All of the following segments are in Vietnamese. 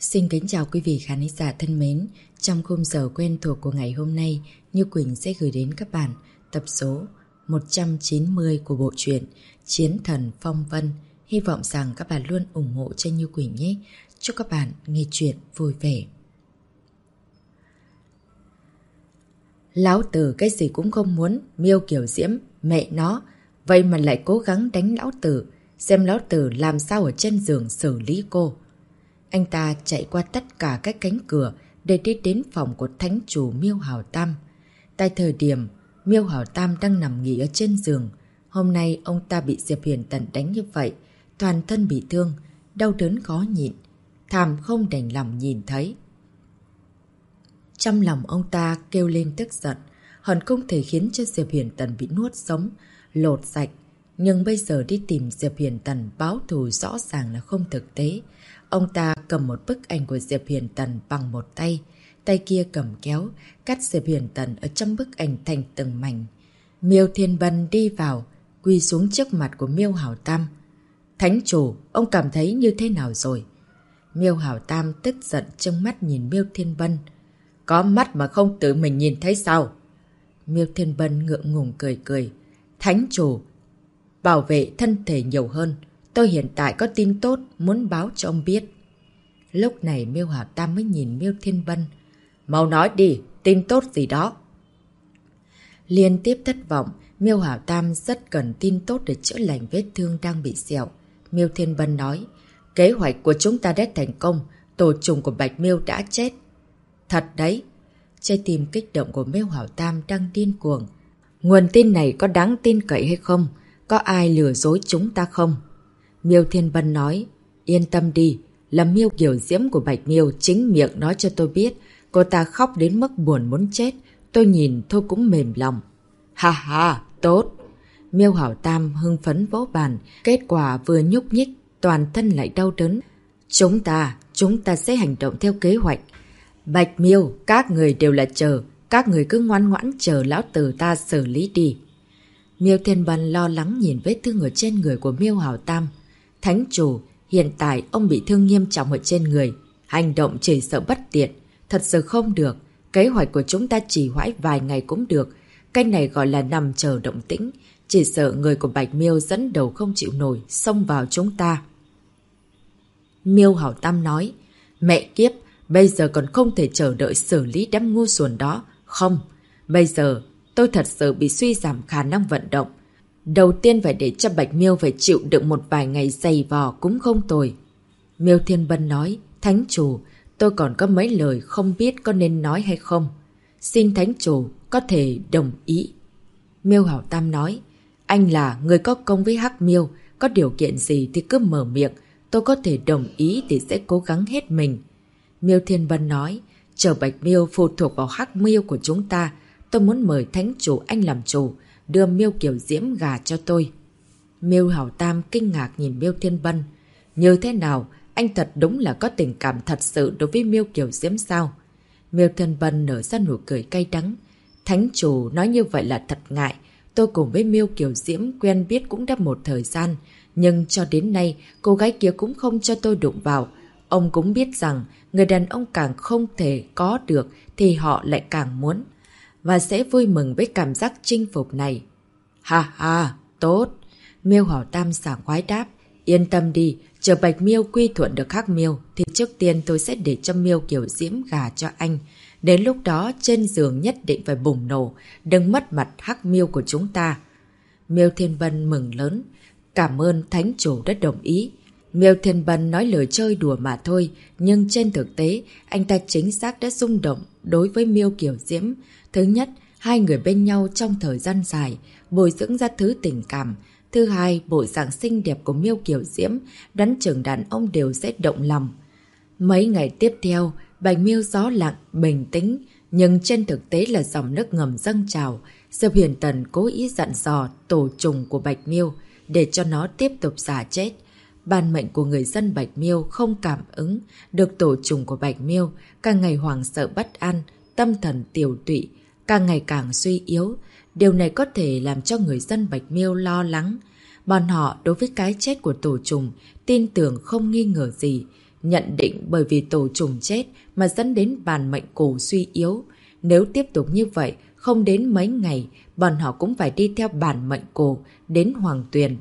Xin kính chào quý vị khán giả thân mến. Trong khung giờ quen thuộc của ngày hôm nay, Như Quỳnh sẽ gửi đến các bạn tập số 190 của bộ truyện Chiến Thần Phong Vân. Hy vọng rằng các bạn luôn ủng hộ cho Như Quỳnh nhé. Chúc các bạn nghe chuyện vui vẻ. Lão tử cái gì cũng không muốn, Miêu Kiều Diễm, mẹ nó, vậy mà lại cố gắng đánh lão tử, xem lão tử làm sao ở trên giường xử lý cô. Anh ta chạy qua tất cả các cánh cửa để đi đến phòng của thánh chủ Miêu Hảo Tam. Tại thời điểm Miêu Hảo Tam đang nằm nghỉ ở trên giường, hôm nay ông ta bị Diệp Huyền Tần đánh như vậy, toàn thân bị thương, đau đớn khó nhịn, thảm không đành lòng nhìn thấy. Trong lòng ông ta kêu lên tức giận, hận không thể khiến cho Diệp Huyền Tần bị nuốt sống, lột sạch. Nhưng bây giờ đi tìm Diệp Huyền Tần báo thù rõ ràng là không thực tế. Ông ta cầm một bức ảnh của Diệp Huyền Tần bằng một tay, tay kia cầm kéo, cắt Diệp Huyền Tần ở trong bức ảnh thành từng mảnh. Miêu Thiên Bân đi vào, quỳ xuống trước mặt của Miêu Hảo Tam. Thánh chủ, ông cảm thấy như thế nào rồi? Miêu Hảo Tam tức giận trừng mắt nhìn Miêu Thiên Bân. Có mắt mà không tự mình nhìn thấy sao? Miêu Thiên Bân ngượng ngùng cười cười. Thánh chủ, bảo vệ thân thể nhiều hơn. Tôi hiện tại có tin tốt muốn báo cho ông biết. Lúc này Miêu Hảo Tam mới nhìn Miêu Thiên Bân. Mau nói đi, tin tốt gì đó. Liên tiếp thất vọng, Miêu Hảo Tam rất cần tin tốt để chữa lành vết thương đang bị sẹo. Miêu Thiên Bân nói, kế hoạch của chúng ta đã thành công, tổ trùng của Bạch Miêu đã chết. Thật đấy. Trái tim kích động của Miêu Hảo Tam đang điên cuồng. Nguồn tin này có đáng tin cậy hay không? Có ai lừa dối chúng ta không? Miêu Thiên Bân nói, yên tâm đi, là Miêu Kiều Diễm của Bạch Miêu chính miệng nói cho tôi biết, cô ta khóc đến mức buồn muốn chết, tôi nhìn thôi cũng mềm lòng. Ha ha, tốt. Miêu Hảo Tam hưng phấn vỗ bàn, kết quả vừa nhúc nhích, toàn thân lại đau đớn. Chúng ta sẽ hành động theo kế hoạch. Bạch Miêu, các người đều là chờ, các người cứ ngoan ngoãn chờ lão tử ta xử lý đi. Miêu Thiên Bân lo lắng nhìn vết thương ở trên người của Miêu Hảo Tam. Thánh chủ, hiện tại ông bị thương nghiêm trọng ở trên người. Hành động chỉ sợ bất tiện. Thật sự không được. Kế hoạch của chúng ta chỉ hoãn vài ngày cũng được. Cái này gọi là nằm chờ động tĩnh. Chỉ sợ người của Bạch Miêu dẫn đầu không chịu nổi, xông vào chúng ta. Miêu Hảo Tam nói, mẹ kiếp, bây giờ còn không thể chờ đợi xử lý đám ngu xuẩn đó. Không, bây giờ tôi thật sự bị suy giảm khả năng vận động. Đầu tiên phải để cho Bạch Miêu phải chịu đựng một vài ngày dày vò cũng không tồi. Miêu Thiên Bân nói, thánh chủ, tôi còn có mấy lời không biết có nên nói hay không. Xin thánh chủ có thể đồng ý. Miêu Hảo Tam nói, anh là người có công với Hắc Miêu, có điều kiện gì thì cứ mở miệng, tôi có thể đồng ý thì sẽ cố gắng hết mình. Miêu Thiên Bân nói, chờ Bạch Miêu phụ thuộc vào Hắc Miêu của chúng ta, tôi muốn mời thánh chủ anh làm chủ, đưa Miêu Kiều Diễm gà cho tôi. Miêu Hảo Tam kinh ngạc nhìn Miêu Thiên Bân. Như thế nào, anh thật đúng là có tình cảm thật sự đối với Miêu Kiều Diễm sao? Miêu Thiên Bân nở ra nụ cười cay đắng. Thánh chủ nói như vậy là thật ngại. Tôi cùng với Miêu Kiều Diễm quen biết cũng đã một thời gian, nhưng cho đến nay cô gái kia cũng không cho tôi đụng vào. Ông cũng biết rằng người đàn ông càng không thể có được thì họ lại càng muốn, và sẽ vui mừng với cảm giác chinh phục này. Ha ha, tốt. Miêu Hảo Tam sảng khoái đáp. Yên tâm đi, chờ Bạch Miêu quy thuận được Hắc Miêu thì trước tiên tôi sẽ để cho Miêu Kiều Diễm gà cho anh. Đến lúc đó trên giường nhất định phải bùng nổ, đừng mất mặt Hắc Miêu của chúng ta. Miêu Thiên Bân mừng lớn. Cảm ơn thánh chủ đã đồng ý. Miêu Thiên Bân nói lời chơi đùa mà thôi, nhưng trên thực tế anh ta chính xác đã rung động đối với Miêu Kiều Diễm. Thứ nhất, hai người bên nhau trong thời gian dài, bồi dưỡng ra thứ tình cảm. Thứ hai, bộ dạng xinh đẹp của Miêu Kiều Diễm, đoán chừng đàn ông đều sẽ động lòng. Mấy ngày tiếp theo, Bạch Miêu gió lặng, bình tĩnh, nhưng trên thực tế là dòng nước ngầm dâng trào. Diệp Huyền Tần cố ý dặn dò tổ trùng của Bạch Miêu để cho nó tiếp tục giả chết. Ban mệnh của người dân Bạch Miêu không cảm ứng được tổ trùng của Bạch Miêu, càng ngày hoảng sợ bất an, tâm thần tiểu tụy, càng ngày càng suy yếu. Điều này có thể làm cho người dân Bạch Miêu lo lắng. Bọn họ đối với cái chết của tổ trùng tin tưởng không nghi ngờ gì, nhận định bởi vì tổ trùng chết mà dẫn đến bản mệnh cổ suy yếu. Nếu tiếp tục như vậy, không đến mấy ngày, bọn họ cũng phải đi theo bản mệnh cổ đến Hoàng Tuyền.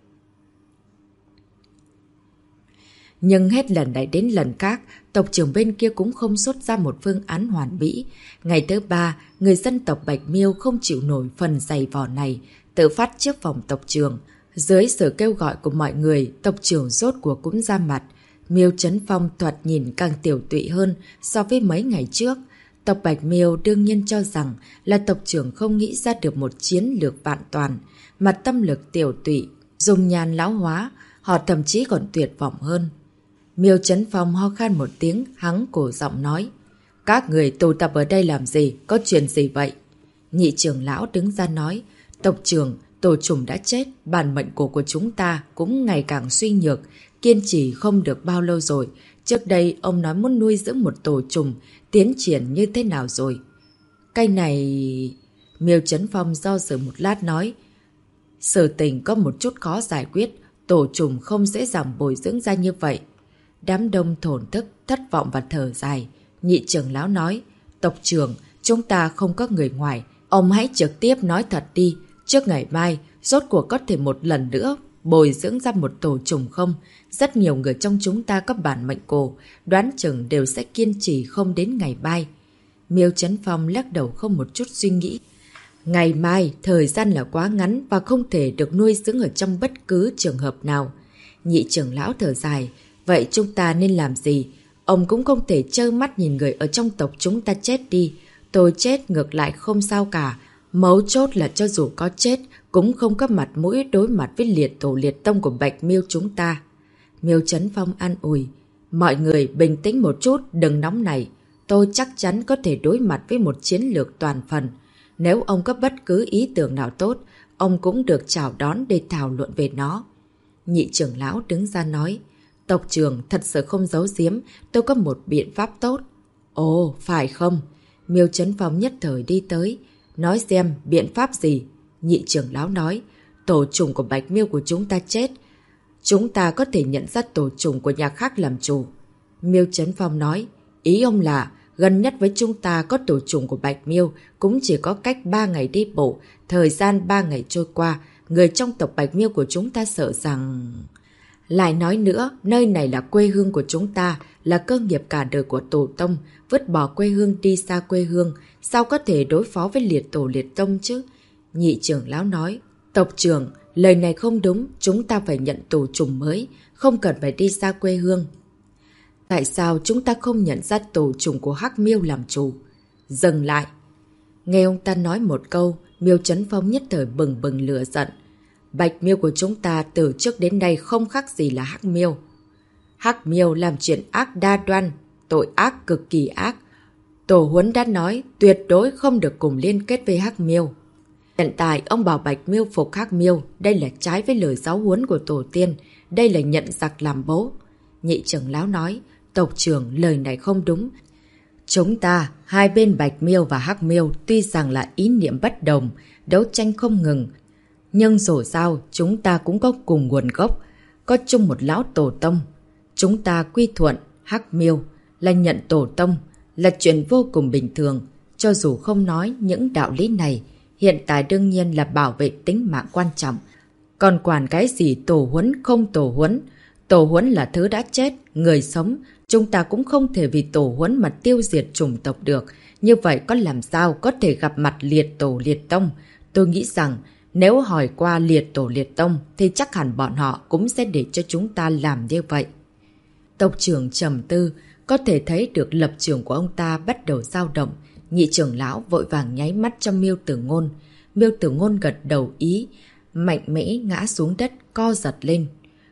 Nhưng hết lần này đến lần khác, tộc trưởng bên kia cũng không xuất ra một phương án hoàn mỹ. Ngày thứ 3, người dân tộc Bạch Miêu không chịu nổi phần dày vò này, tự phát trước phòng tộc trưởng. Dưới sự kêu gọi của mọi người, tộc trưởng rốt cuộc cũng ra mặt. Miêu Chấn Phong thoạt nhìn càng tiểu tụy hơn so với mấy ngày trước. Tộc Bạch Miêu đương nhiên cho rằng là tộc trưởng không nghĩ ra được một chiến lược vạn toàn, mà tâm lực tiểu tụy, dùng nhàn lão hóa, họ thậm chí còn tuyệt vọng hơn. Miêu Chấn Phong ho khan một tiếng, hắng cổ giọng nói: "Các người tụ tập ở đây làm gì? Có chuyện gì vậy?" Nhị trưởng lão đứng ra nói: "Tộc trưởng, tổ trùng đã chết, bản mệnh cổ của chúng ta cũng ngày càng suy nhược, kiên trì không được bao lâu rồi. Trước đây ông nói muốn nuôi dưỡng một tổ trùng, tiến triển như thế nào rồi?" Cái này... Miêu Chấn Phong do dự một lát nói: "Sự tình có một chút khó giải quyết, tổ trùng không dễ dàng bồi dưỡng ra như vậy." Đám đông thổn thức, thất vọng và thở dài. Nhị trưởng lão nói: "Tộc trưởng, chúng ta không có người ngoài, ông hãy trực tiếp nói thật đi, trước ngày mai, rốt cuộc có thể một lần nữa bồi dưỡng ra một tổ trùng không? Rất nhiều người trong chúng ta có bản mệnh cổ, đoán chừng đều sẽ kiên trì không đến ngày mai." Miêu Chấn Phong lắc đầu không một chút suy nghĩ. Ngày mai, thời gian là quá ngắn và không thể được nuôi dưỡng ở trong bất cứ trường hợp nào. Nhị trưởng lão thở dài: "Vậy chúng ta nên làm gì? Ông cũng không thể trơ mắt nhìn người ở trong tộc chúng ta chết đi. Tôi chết ngược lại không sao cả. Mấu chốt là cho dù có chết, cũng không có mặt mũi đối mặt với liệt tổ liệt tông của Bạch Miêu chúng ta." Miêu Chấn Phong an ủi: "Mọi người bình tĩnh một chút, đừng nóng nảy. Tôi chắc chắn có thể đối mặt với một chiến lược toàn phần. Nếu ông có bất cứ ý tưởng nào tốt, ông cũng được chào đón để thảo luận về nó." Nhị trưởng lão đứng ra nói: "Tộc trưởng thật sự không giấu giếm, tôi có một biện pháp tốt." "Ồ, phải không?" Miêu Chấn Phong nhất thời đi tới. "Nói xem, biện pháp gì?" Nhị trưởng lão nói: "Tổ trùng của Bạch Miêu của chúng ta chết. Chúng ta có thể nhận ra tổ trùng của nhà khác làm chủ." Miêu Chấn Phong nói: "Ý ông là gần nhất với chúng ta có tổ trùng của Bạch Miêu cũng chỉ có cách 3 ngày đi bộ. Thời gian 3 ngày trôi qua, người trong tộc Bạch Miêu của chúng ta sợ rằng... Lại nói nữa, nơi này là quê hương của chúng ta, là cơ nghiệp cả đời của tổ tông, vứt bỏ quê hương đi xa quê hương, sao có thể đối phó với liệt tổ liệt tông chứ?" Nhị trưởng lão nói: "Tộc trưởng, lời này không đúng, chúng ta phải nhận tổ trùng mới, không cần phải đi xa quê hương." "Tại sao chúng ta không nhận ra tổ trùng của Hắc Miêu làm chủ?" "Dừng lại!" Nghe ông ta nói một câu, Miêu Chấn Phong nhất thời bừng bừng lửa giận. Bạch Miêu của chúng ta từ trước đến nay không khác gì là Hắc Miêu. Hắc Miêu làm chuyện ác đa đoan, tội ác cực kỳ ác. Tổ huấn đã nói tuyệt đối không được cùng liên kết với Hắc Miêu. Hiện tại ông bảo Bạch Miêu phục Hắc Miêu, đây là trái với lời giáo huấn của tổ tiên, đây là nhận giặc làm bố. Nhị trưởng lão nói: "Tộc trưởng, lời này không đúng. Chúng ta, hai bên Bạch Miêu và Hắc Miêu tuy rằng là ý niệm bất đồng, đấu tranh không ngừng, nhưng dù sao chúng ta cũng có cùng nguồn gốc, có chung một lão tổ tông. Chúng ta quy thuận Hắc Miêu là nhận tổ tông, là chuyện vô cùng bình thường. Cho dù không nói những đạo lý này, hiện tại đương nhiên là bảo vệ tính mạng quan trọng. Còn quản cái gì tổ huấn không tổ huấn? Tổ huấn là thứ đã chết, người sống. Chúng ta cũng không thể vì tổ huấn mà tiêu diệt chủng tộc được. Như vậy có làm sao có thể gặp mặt liệt tổ liệt tông? Tôi nghĩ rằng nếu hỏi qua liệt tổ liệt tông thì chắc hẳn bọn họ cũng sẽ để cho chúng ta làm như vậy." Tộc trưởng trầm tư, có thể thấy được lập trường của ông ta bắt đầu dao động. Nhị trưởng lão vội vàng nháy mắt cho Miêu Tử Ngôn. Miêu Tử Ngôn gật đầu ý, mạnh mẽ ngã xuống đất, co giật lên.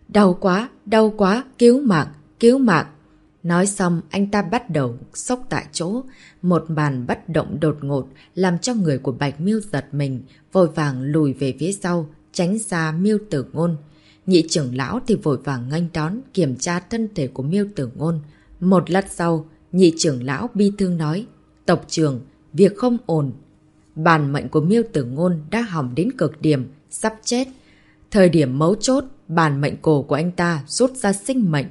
Đau quá, cứu mạng, cứu mạng." Nói xong, anh ta bắt đầu sốc tại chỗ. Một màn bất động đột ngột làm cho người của Bạch Miêu giật mình, vội vàng lùi về phía sau, tránh xa Miêu Tử Ngôn. Nhị trưởng lão thì vội vàng nghênh đón, kiểm tra thân thể của Miêu Tử Ngôn. Một lát sau, nhị trưởng lão bi thương nói: "Tộc trưởng, việc không ổn. Bản mệnh của Miêu Tử Ngôn đã hỏng đến cực điểm, sắp chết. Thời điểm mấu chốt, bản mệnh cổ của anh ta rút ra sinh mệnh.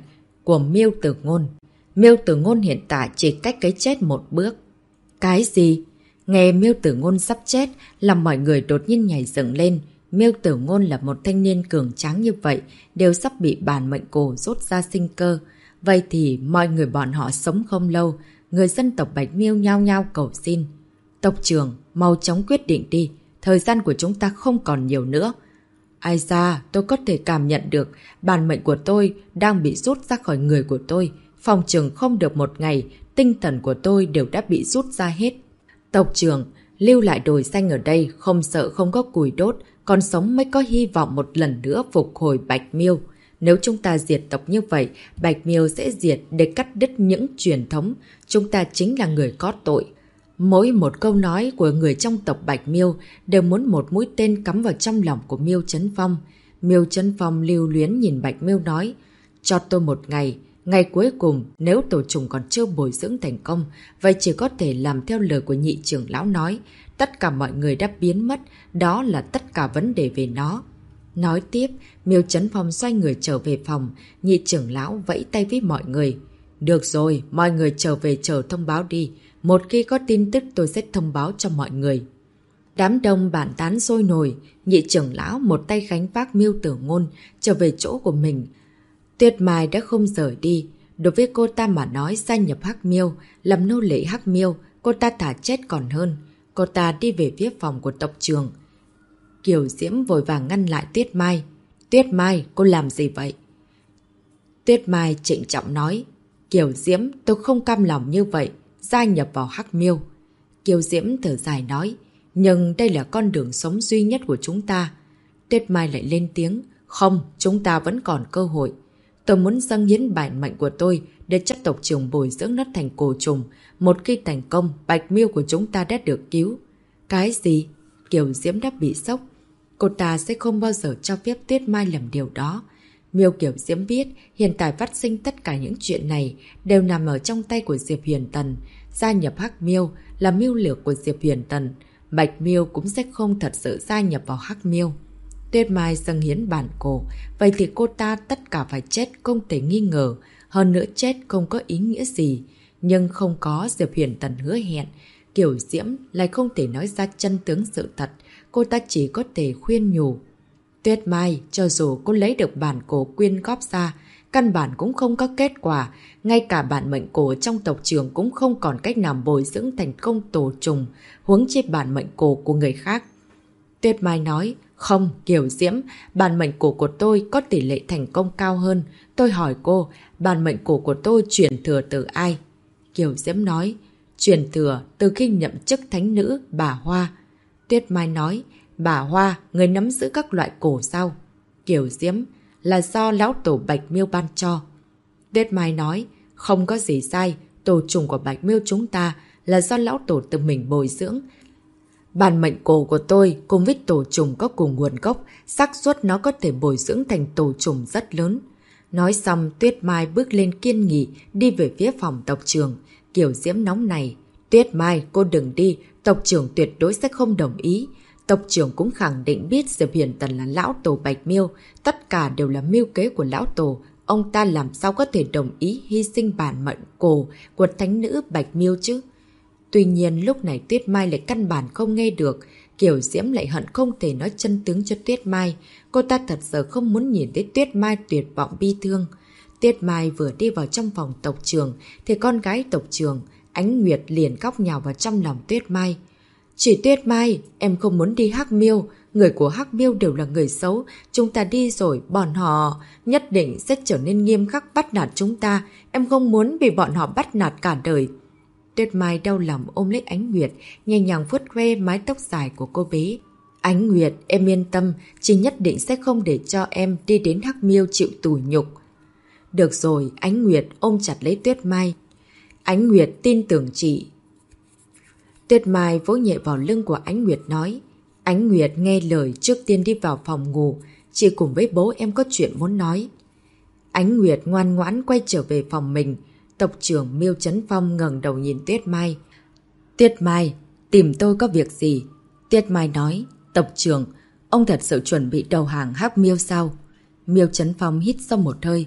của Miêu Tử Ngôn. Miêu Tử Ngôn hiện tại chỉ cách cái chết một bước. Cái gì? Nghe Miêu Tử Ngôn sắp chết, làm mọi người đột nhiên nhảy dựng lên. Miêu Tử Ngôn là một thanh niên cường tráng như vậy, đều sắp bị bản mệnh cổ rút ra sinh cơ. Vậy thì mọi người bọn họ sống không lâu, người dân tộc Bạch Miêu nhao nhao cầu xin. Tộc trưởng, mau chóng quyết định đi, thời gian của chúng ta không còn nhiều nữa. Ai da, tôi có thể cảm nhận được bản mệnh của tôi đang bị rút ra khỏi người của tôi. Phòng trường không được một ngày, tinh thần của tôi đều đã bị rút ra hết. Tộc trưởng, lưu lại đồi xanh ở đây, không sợ không có củi đốt, còn sống mới có hy vọng một lần nữa phục hồi Bạch Miêu. Nếu chúng ta diệt tộc như vậy, Bạch Miêu sẽ diệt để cắt đứt những truyền thống. Chúng ta chính là người có tội. Mỗi một câu nói của người trong tộc Bạch Miêu đều muốn một mũi tên cắm vào trong lòng của Miêu Chấn Phong. Miêu Chấn Phong lưu luyến nhìn Bạch Miêu nói, cho tôi một ngày. Ngày cuối cùng, nếu tổ trùng còn chưa bồi dưỡng thành công, vậy chỉ có thể làm theo lời của nhị trưởng lão nói. Tất cả mọi người đã biến mất, đó là tất cả vấn đề về nó. Nói tiếp, Miêu Chấn Phong xoay người trở về phòng, nhị trưởng lão vẫy tay với mọi người. Được rồi, mọi người trở về chờ thông báo đi. Một khi có tin tức tôi sẽ thông báo cho mọi người. Đám đông bàn tán sôi nổi, nhị trưởng lão một tay gánh vác Miêu Tử Ngôn trở về chỗ của mình. Tuyết Mai đã không rời đi. Đối với cô ta mà nói gia nhập Hắc Miêu, làm nô lệ Hắc Miêu, cô ta thả chết còn hơn. Cô ta đi về phía phòng của tộc trưởng. Kiều Diễm vội vàng ngăn lại Tuyết Mai. Tuyết Mai, cô làm gì vậy? Tuyết Mai trịnh trọng nói. Kiều Diễm, tôi không cam lòng như vậy, gia nhập vào Hắc Miêu. Kiều Diễm thở dài nói. Nhưng đây là con đường sống duy nhất của chúng ta. Tuyết Mai lại lên tiếng. Không, chúng ta vẫn còn cơ hội. Tôi muốn dâng hiến bản mệnh của tôi để cho tộc trưởng bồi dưỡng nó thành cổ trùng. Một khi thành công, Bạch Miêu của chúng ta đã được cứu. Cái gì? Kiều Diễm đã bị sốc. Cô ta sẽ không bao giờ cho phép Tuyết Mai làm điều đó. Miêu Kiều Diễm biết hiện tại phát sinh tất cả những chuyện này đều nằm ở trong tay của Diệp Huyền Tần. Gia nhập Hắc Miêu là mưu lược của Diệp Huyền Tần. Bạch Miêu cũng sẽ không thật sự gia nhập vào Hắc Miêu. Tuyết Mai dâng hiến bản cổ, vậy thì cô ta tất cả phải chết không thể nghi ngờ. Hơn nữa chết không có ý nghĩa gì. Nhưng không có Diệp Huyền Tần hứa hẹn, Kiều Diễm lại không thể nói ra chân tướng sự thật. Cô ta chỉ có thể khuyên nhủ. Tuyết Mai, cho dù cô lấy được bản cổ quyên góp ra, căn bản cũng không có kết quả. Ngay cả bản mệnh cổ trong tộc trưởng cũng không còn cách nào bồi dưỡng thành công tổ trùng, huống chi bản mệnh cổ của người khác. Tuyết Mai nói, không, Kiều Diễm, bản mệnh cổ của tôi có tỷ lệ thành công cao hơn. Tôi hỏi cô, bản mệnh cổ của tôi truyền thừa từ ai? Kiều Diễm nói, truyền thừa từ khi nhậm chức thánh nữ, bà Hoa. Tuyết Mai nói, bà Hoa, người nắm giữ các loại cổ sao? Kiều Diễm, là do lão tổ Bạch Miêu ban cho. Tuyết Mai nói, không có gì sai, tổ trùng của Bạch Miêu chúng ta là do lão tổ tự mình bồi dưỡng. Bản mệnh cổ của tôi cùng với tổ trùng có cùng nguồn gốc, xác suất nó có thể bồi dưỡng thành tổ trùng rất lớn. Nói xong, Tuyết Mai bước lên kiên nghị, đi về phía phòng tộc trưởng. Kiều Diễm nóng này. Tuyết Mai, cô đừng đi, tộc trưởng tuyệt đối sẽ không đồng ý. Tộc trưởng cũng khẳng định biết Diệp Huyền Tần là lão tổ Bạch Miêu, tất cả đều là mưu kế của lão tổ. Ông ta làm sao có thể đồng ý hy sinh bản mệnh cổ của thánh nữ Bạch Miêu chứ? Tuy nhiên lúc này Tuyết Mai lại căn bản không nghe được. Kiều Diễm lại hận không thể nói chân tướng cho Tuyết Mai. Cô ta thật sự không muốn nhìn thấy Tuyết Mai tuyệt vọng bi thương. Tuyết Mai vừa đi vào trong phòng tộc trưởng thì con gái tộc trưởng Ánh Nguyệt liền khóc nhào vào trong lòng Tuyết Mai. Chỉ Tuyết Mai, em không muốn đi Hắc Miêu. Người của Hắc Miêu đều là người xấu. Chúng ta đi rồi, bọn họ nhất định sẽ trở nên nghiêm khắc bắt nạt chúng ta. Em không muốn bị bọn họ bắt nạt cả đời. Tuyết Mai đau lòng ôm lấy Ánh Nguyệt, nhẹ nhàng vuốt ve mái tóc dài của cô bé. Ánh Nguyệt, em yên tâm, chị nhất định sẽ không để cho em đi đến Hắc Miêu chịu tủi nhục. Được rồi, Ánh Nguyệt ôm chặt lấy Tuyết Mai. Ánh Nguyệt tin tưởng chị. Tuyết Mai vỗ nhẹ vào lưng của Ánh Nguyệt nói. Ánh Nguyệt nghe lời trước tiên đi vào phòng ngủ. Chị cùng với bố em có chuyện muốn nói. Ánh Nguyệt ngoan ngoãn quay trở về phòng mình. Tộc trưởng Miêu Chấn Phong ngẩng đầu nhìn Tuyết Mai. Tuyết Mai, tìm tôi có việc gì? Tuyết Mai nói. Tộc trưởng, ông thật sự chuẩn bị đầu hàng Hắc Miêu sao? Miêu Chấn Phong hít sâu một hơi.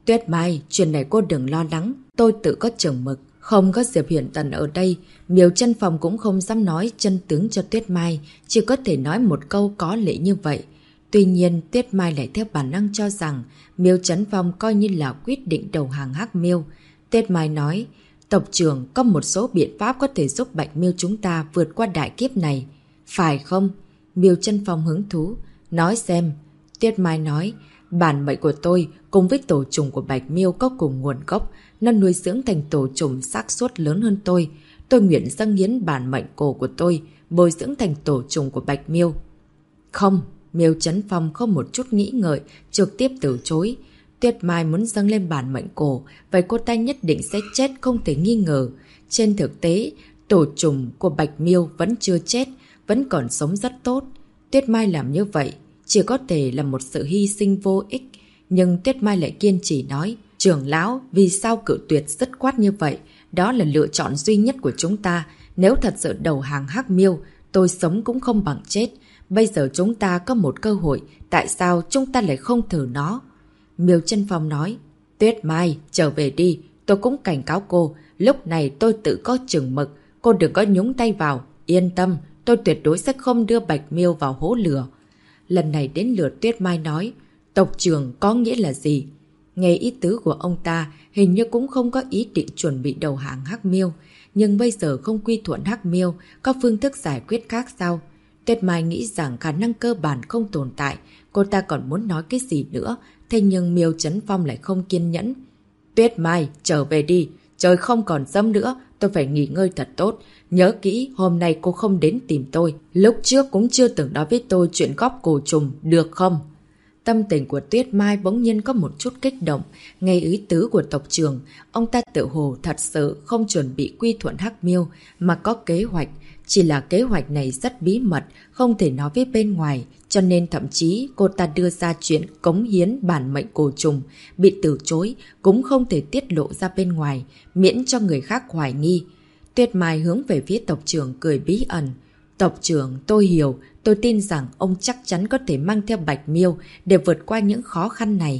Tuyết Mai, chuyện này cô đừng lo lắng, tôi tự có chừng mực. Không có Diệp Huyền Tần ở đây, Miêu Chân Phong cũng không dám nói chân tướng cho Tuyết Mai, chỉ có thể nói một câu có lệ như vậy. Tuy nhiên, Tuyết Mai lại theo bản năng cho rằng Miêu Chân Phong coi như là quyết định đầu hàng Hắc Miêu. Tuyết Mai nói, tộc trưởng có một số biện pháp có thể giúp Bạch Miêu chúng ta vượt qua đại kiếp này. Phải không? Miêu Chân Phong hứng thú. Nói xem. Tuyết Mai nói, bản mệnh của tôi cùng với tổ trùng của Bạch Miêu có cùng nguồn gốc, nó nuôi dưỡng thành tổ trùng xác suất lớn hơn tôi. Tôi nguyện dâng hiến bản mệnh cổ của tôi, bồi dưỡng thành tổ trùng của Bạch Miêu. Không, Miêu Chấn Phong không một chút nghĩ ngợi, trực tiếp từ chối. Tuyết Mai muốn dâng lên bản mệnh cổ, vậy cô ta nhất định sẽ chết không thể nghi ngờ. Trên thực tế, tổ trùng của Bạch Miêu vẫn chưa chết, vẫn còn sống rất tốt. Tuyết Mai làm như vậy chỉ có thể là một sự hy sinh vô ích. Nhưng Tuyết Mai lại kiên trì nói, trưởng lão, vì sao cự tuyệt dứt khoát như vậy? Đó là lựa chọn duy nhất của chúng ta. Nếu thật sự đầu hàng Hắc Miêu, tôi sống cũng không bằng chết. Bây giờ chúng ta có một cơ hội, tại sao chúng ta lại không thử nó? Miêu Chân Phong nói, Tuyết Mai, trở về đi, tôi cũng cảnh cáo cô, lúc này tôi tự có chừng mực, cô đừng có nhúng tay vào, yên tâm, tôi tuyệt đối sẽ không đưa Bạch Miêu vào hố lửa. Lần này đến lượt Tuyết Mai nói, tộc trưởng có nghĩa là gì? Nghe ý tứ của ông ta, hình như cũng không có ý định chuẩn bị đầu hàng Hắc Miêu, nhưng bây giờ không quy thuận Hắc Miêu, có phương thức giải quyết khác sao? Tuyết Mai nghĩ rằng khả năng cơ bản không tồn tại, cô ta còn muốn nói cái gì nữa, thế nhưng Miêu Chấn Phong lại không kiên nhẫn. Tuyết Mai, trở về đi, trời không còn sớm nữa, tôi phải nghỉ ngơi thật tốt. Nhớ kỹ, hôm nay cô không đến tìm tôi, lúc trước cũng chưa từng nói với tôi chuyện góp cổ trùng, được không? Tâm tình của Tuyết Mai bỗng nhiên có một chút kích động, nghe ý tứ của tộc trưởng, ông ta tự hồ thật sự không chuẩn bị quy thuận Hắc Miêu, mà có kế hoạch. Chỉ là kế hoạch này rất bí mật, không thể nói với bên ngoài, cho nên thậm chí cô ta đưa ra chuyện cống hiến bản mệnh cổ trùng, bị từ chối, cũng không thể tiết lộ ra bên ngoài, miễn cho người khác hoài nghi. Tuyết Mai hướng về phía tộc trưởng cười bí ẩn. Tộc trưởng, tôi hiểu, tôi tin rằng ông chắc chắn có thể mang theo Bạch Miêu để vượt qua những khó khăn này.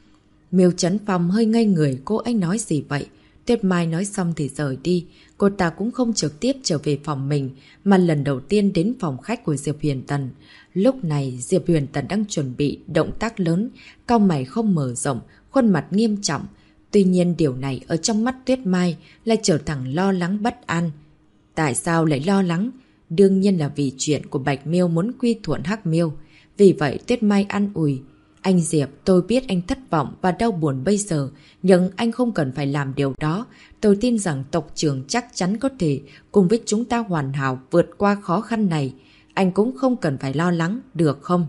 Miêu Chấn Phong hơi ngây người, cô ấy nói gì vậy? Tuyết Mai nói xong thì rời đi, cô ta cũng không trực tiếp trở về phòng mình, mà lần đầu tiên đến phòng khách của Diệp Huyền Tần. Lúc này Diệp Huyền Tần đang chuẩn bị động tác lớn, cau mày không mở rộng, khuôn mặt nghiêm trọng. Tuy nhiên điều này ở trong mắt Tuyết Mai lại trở thành lo lắng bất an. Tại sao lại lo lắng? Đương nhiên là vì chuyện của Bạch Miêu muốn quy thuận Hắc Miêu. Vì vậy Tuyết Mai an ủi. Anh Diệp, tôi biết anh thất vọng và đau buồn bây giờ, nhưng anh không cần phải làm điều đó. Tôi tin rằng tộc trưởng chắc chắn có thể cùng với chúng ta hoàn hảo vượt qua khó khăn này. Anh cũng không cần phải lo lắng, được không?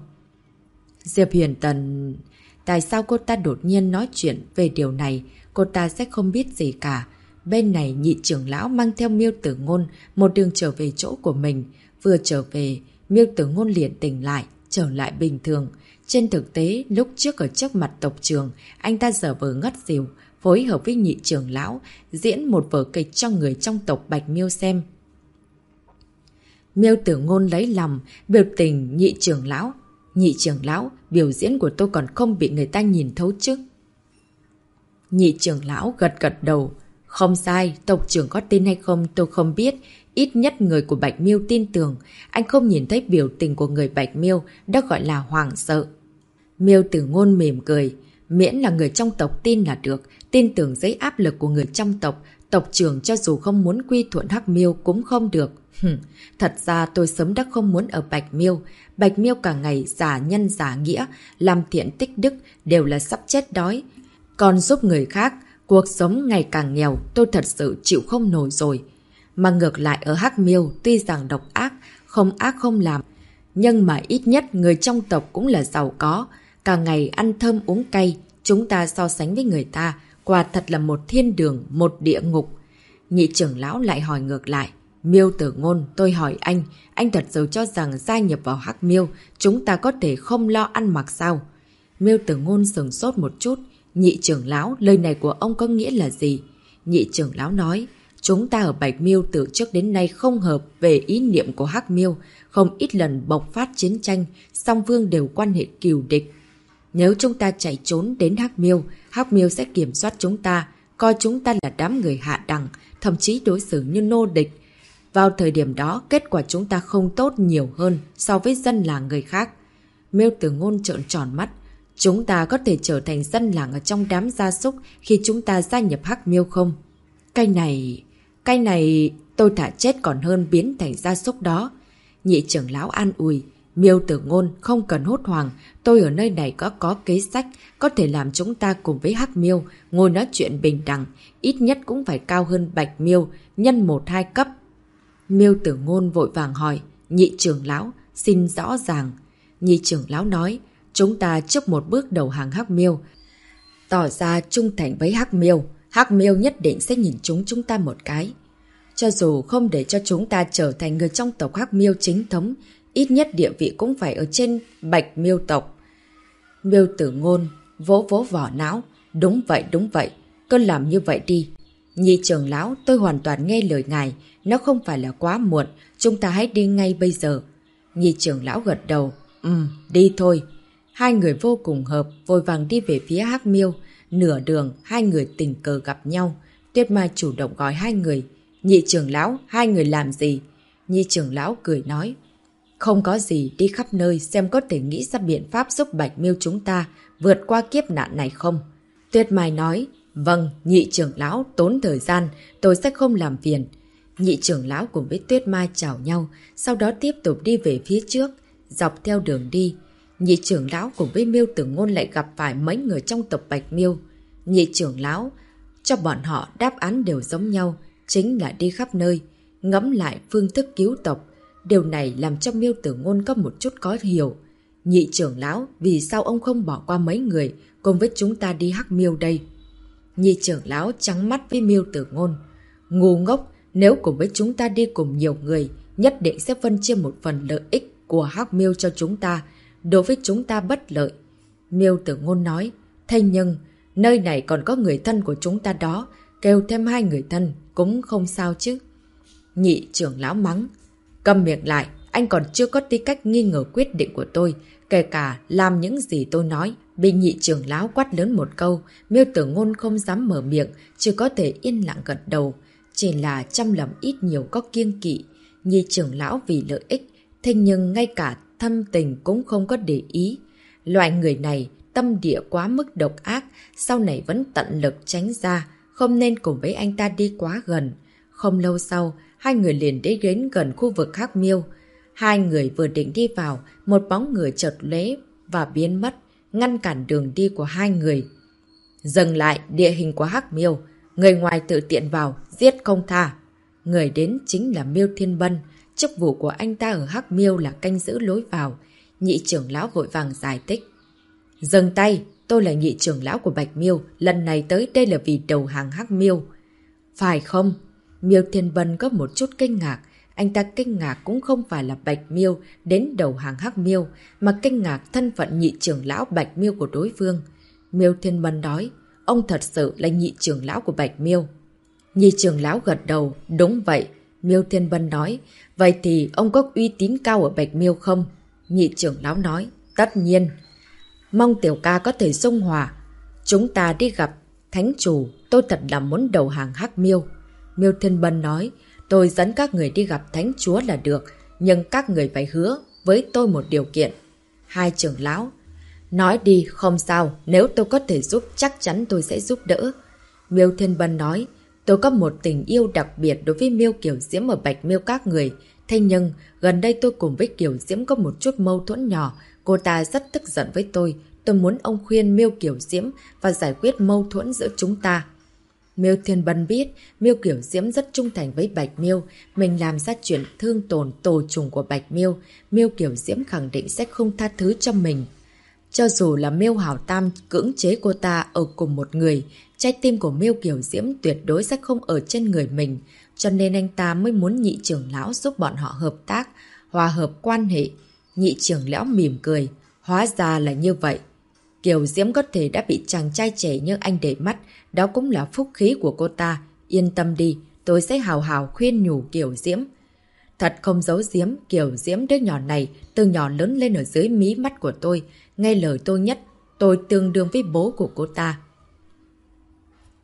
Diệp Huyền Tần... Tại sao cô ta đột nhiên nói chuyện về điều này? Cô ta sẽ không biết gì cả. Bên này nhị trưởng lão mang theo Miêu Tử Ngôn một đường trở về chỗ của mình. Vừa trở về, Miêu Tử Ngôn liền tỉnh lại, trở lại bình thường. Trên thực tế, lúc trước ở trước mặt tộc trưởng, anh ta giả vờ ngất xỉu, phối hợp với nhị trưởng lão, diễn một vở kịch cho người trong tộc Bạch Miêu xem. Miêu Tử Ngôn lấy lòng, biểu tình nhị trưởng lão. Nhị trưởng lão, biểu diễn của tôi còn không bị người ta nhìn thấu chứ? Nhị trưởng lão gật gật đầu. Không sai, tộc trưởng có tin hay không tôi không biết. Ít nhất người của Bạch Miêu tin tưởng. Anh không nhìn thấy biểu tình của người Bạch Miêu, đó gọi là hoảng sợ. Miêu Tử Ngôn mỉm cười. Miễn là người trong tộc tin là được. Tin tưởng dưới áp lực của người trong tộc, tộc trưởng cho dù không muốn quy thuận Hắc Miêu cũng không được. Thật ra tôi sớm đã không muốn ở Bạch Miêu. Bạch Miêu cả ngày giả nhân giả nghĩa, làm thiện tích đức, đều là sắp chết đói. Còn giúp người khác, cuộc sống ngày càng nghèo, tôi thật sự chịu không nổi rồi. Mà ngược lại ở Hắc Miêu, tuy rằng độc ác không làm, nhưng mà ít nhất người trong tộc cũng là giàu có, cả ngày ăn thơm uống cay. Chúng ta so sánh với người ta, quả thật là một thiên đường, một địa ngục. Nhị trưởng lão lại hỏi ngược lại. Miêu Tử Ngôn, tôi hỏi anh thật sự cho rằng gia nhập vào Hắc Miêu, chúng ta có thể không lo ăn mặc sao? Miêu Tử Ngôn sửng sốt một chút. Nhị trưởng lão, lời này của ông có nghĩa là gì? Nhị trưởng lão nói, chúng ta ở Bạch Miêu từ trước đến nay không hợp về ý niệm của Hắc Miêu, không ít lần bộc phát chiến tranh, song phương đều quan hệ cừu địch. Nếu chúng ta chạy trốn đến Hắc Miêu, Hắc Miêu sẽ kiểm soát chúng ta, coi chúng ta là đám người hạ đẳng, thậm chí đối xử như nô địch. Vào thời điểm đó, kết quả chúng ta không tốt nhiều hơn so với dân làng người khác. Miêu Tử Ngôn trợn tròn mắt. Chúng ta có thể trở thành dân làng ở trong đám gia súc khi chúng ta gia nhập Hắc Miêu không? Cái này tôi thà chết còn hơn biến thành gia súc đó. Nhị trưởng lão an ủi. Miêu Tử Ngôn không cần hốt hoảng, tôi ở nơi này có kế sách, có thể làm chúng ta cùng với Hắc Miêu ngồi nói chuyện bình đẳng, ít nhất cũng phải cao hơn Bạch Miêu, nhân 1-2 cấp. Miêu Tử Ngôn vội vàng hỏi, nhị trưởng lão, xin rõ ràng. Nhị trưởng lão nói, chúng ta trước một bước đầu hàng Hắc Miêu, tỏ ra trung thành với Hắc Miêu. Hắc Miêu nhất định sẽ nhìn chúng ta một cái. Cho dù không để cho chúng ta trở thành người trong tộc Hắc Miêu chính thống, ít nhất địa vị cũng phải ở trên Bạch Miêu tộc. Miêu Tử Ngôn vỗ vỏ não. Đúng vậy, cứ làm như vậy đi. Nhị trưởng lão, tôi hoàn toàn nghe lời ngài, nó không phải là quá muộn, chúng ta hãy đi ngay bây giờ. Nhị trưởng lão gật đầu. Đi thôi. Hai người vô cùng hợp, vội vàng đi về phía Hắc Miêu. Nửa đường, hai người tình cờ gặp nhau. Tuyết Mai chủ động gọi hai người. Nhị trưởng lão, hai người làm gì? Nhị trưởng lão cười nói. Không có gì, đi khắp nơi xem có thể nghĩ ra biện pháp giúp Bạch Miêu chúng ta vượt qua kiếp nạn này không? Tuyết Mai nói. Vâng, nhị trưởng lão, tốn thời gian, tôi sẽ không làm phiền. Nhị trưởng lão cùng với Tuyết Mai chào nhau, sau đó tiếp tục đi về phía trước, dọc theo đường đi. Nhị trưởng lão cùng với Miêu Tử Ngôn lại gặp phải mấy người trong tộc Bạch Miêu. Nhị trưởng lão cho bọn họ đáp án đều giống nhau, chính là đi khắp nơi, ngẫm lại phương thức cứu tộc. Điều này làm cho Miêu Tử Ngôn có một chút khó hiểu. Nhị trưởng lão, vì sao ông không bỏ qua mấy người cùng với chúng ta đi Hắc Miêu đây? Nhị trưởng lão trắng mắt với Miêu Tử Ngôn. Ngu ngốc, nếu cùng với chúng ta đi cùng nhiều người, nhất định sẽ phân chia một phần lợi ích của Hắc Miêu cho chúng ta, đối với chúng ta bất lợi. Miêu Tử Ngôn nói, thế nhưng, nơi này còn có người thân của chúng ta đó, kêu thêm 2 người thân cũng không sao chứ. Nhị trưởng lão mắng, câm miệng lại, anh còn chưa có tư cách nghi ngờ quyết định của tôi, kể cả làm những gì tôi nói. Bị nhị trưởng lão quát lớn một câu, Miêu Tử Ngôn không dám mở miệng, chỉ có thể yên lặng gật đầu. Chỉ là trong lòng ít nhiều có kiêng kỵ. Nhị trưởng lão vì lợi ích, thế nhưng ngay cả thâm tình cũng không có để ý. Loại người này tâm địa quá mức độc ác, sau này vẫn tận lực tránh ra, không nên cùng với anh ta đi quá gần. Không lâu sau, hai người liền đến gần khu vực Hắc Miêu. Hai người vừa định đi vào, một bóng người chợt lóe và biến mất, ngăn cản đường đi của hai người. Dừng lại, địa hình của Hắc Miêu, người ngoài tự tiện vào, giết không tha. Người đến chính là Miêu Thiên Bân, chức vụ của anh ta ở Hắc Miêu là canh giữ lối vào. Nhị trưởng lão vội vàng giải thích. Dừng tay, tôi là nhị trưởng lão của Bạch Miêu, lần này tới đây là vì đầu hàng Hắc Miêu. Phải không? Miêu Thiên Bân có một chút kinh ngạc. Anh ta kinh ngạc cũng không phải là Bạch Miêu đến đầu hàng Hắc Miêu, mà kinh ngạc thân phận nhị trưởng lão Bạch Miêu của đối phương. Miêu Thiên Bân nói, ông thật sự là nhị trưởng lão của Bạch Miêu. Nhị trưởng lão gật đầu, đúng vậy. Miêu Thiên Bân nói, vậy thì ông có uy tín cao ở Bạch Miêu không? Nhị trưởng lão nói, tất nhiên. Mong tiểu ca có thể dung hòa. Chúng ta đi gặp thánh chủ, tôi thật là muốn đầu hàng Hắc Miêu. Miêu Thiên Bân nói, tôi dẫn các người đi gặp thánh chúa là được, nhưng các người phải hứa với tôi một điều kiện. Hai trưởng lão, nói đi, không sao, nếu tôi có thể giúp chắc chắn tôi sẽ giúp đỡ. Miêu Thiên Bân nói, tôi có một tình yêu đặc biệt đối với Miêu Kiều Diễm ở Bạch Miêu các người. Thế nhưng, gần đây tôi cùng với Kiều Diễm có một chút mâu thuẫn nhỏ. Cô ta rất tức giận với tôi muốn ông khuyên Miêu Kiều Diễm và giải quyết mâu thuẫn giữa chúng ta. Miêu Thiên Bân biết Miêu Kiều Diễm rất trung thành với Bạch Miêu, mình làm ra chuyện thương tổn tổ trùng của Bạch Miêu, Miêu Kiều Diễm khẳng định sẽ không tha thứ cho mình. Cho dù là Miêu Hảo Tam cưỡng chế cô ta ở cùng một người, trái tim của Miêu Kiều Diễm tuyệt đối sẽ không ở trên người mình, cho nên anh ta mới muốn nhị trưởng lão giúp bọn họ hợp tác, hòa hợp quan hệ. Nhị trưởng lão mỉm cười, hóa ra là như vậy. Kiều Diễm có thể đã bị chàng trai trẻ như anh để mắt, đó cũng là phúc khí của cô ta. Yên tâm đi, tôi sẽ hào hào khuyên nhủ Kiều Diễm. Thật không giấu giếm, Kiều Diễm đứa nhỏ này từ nhỏ lớn lên ở dưới mí mắt của tôi. Nghe lời tôi nhất, tôi tương đương với bố của cô ta.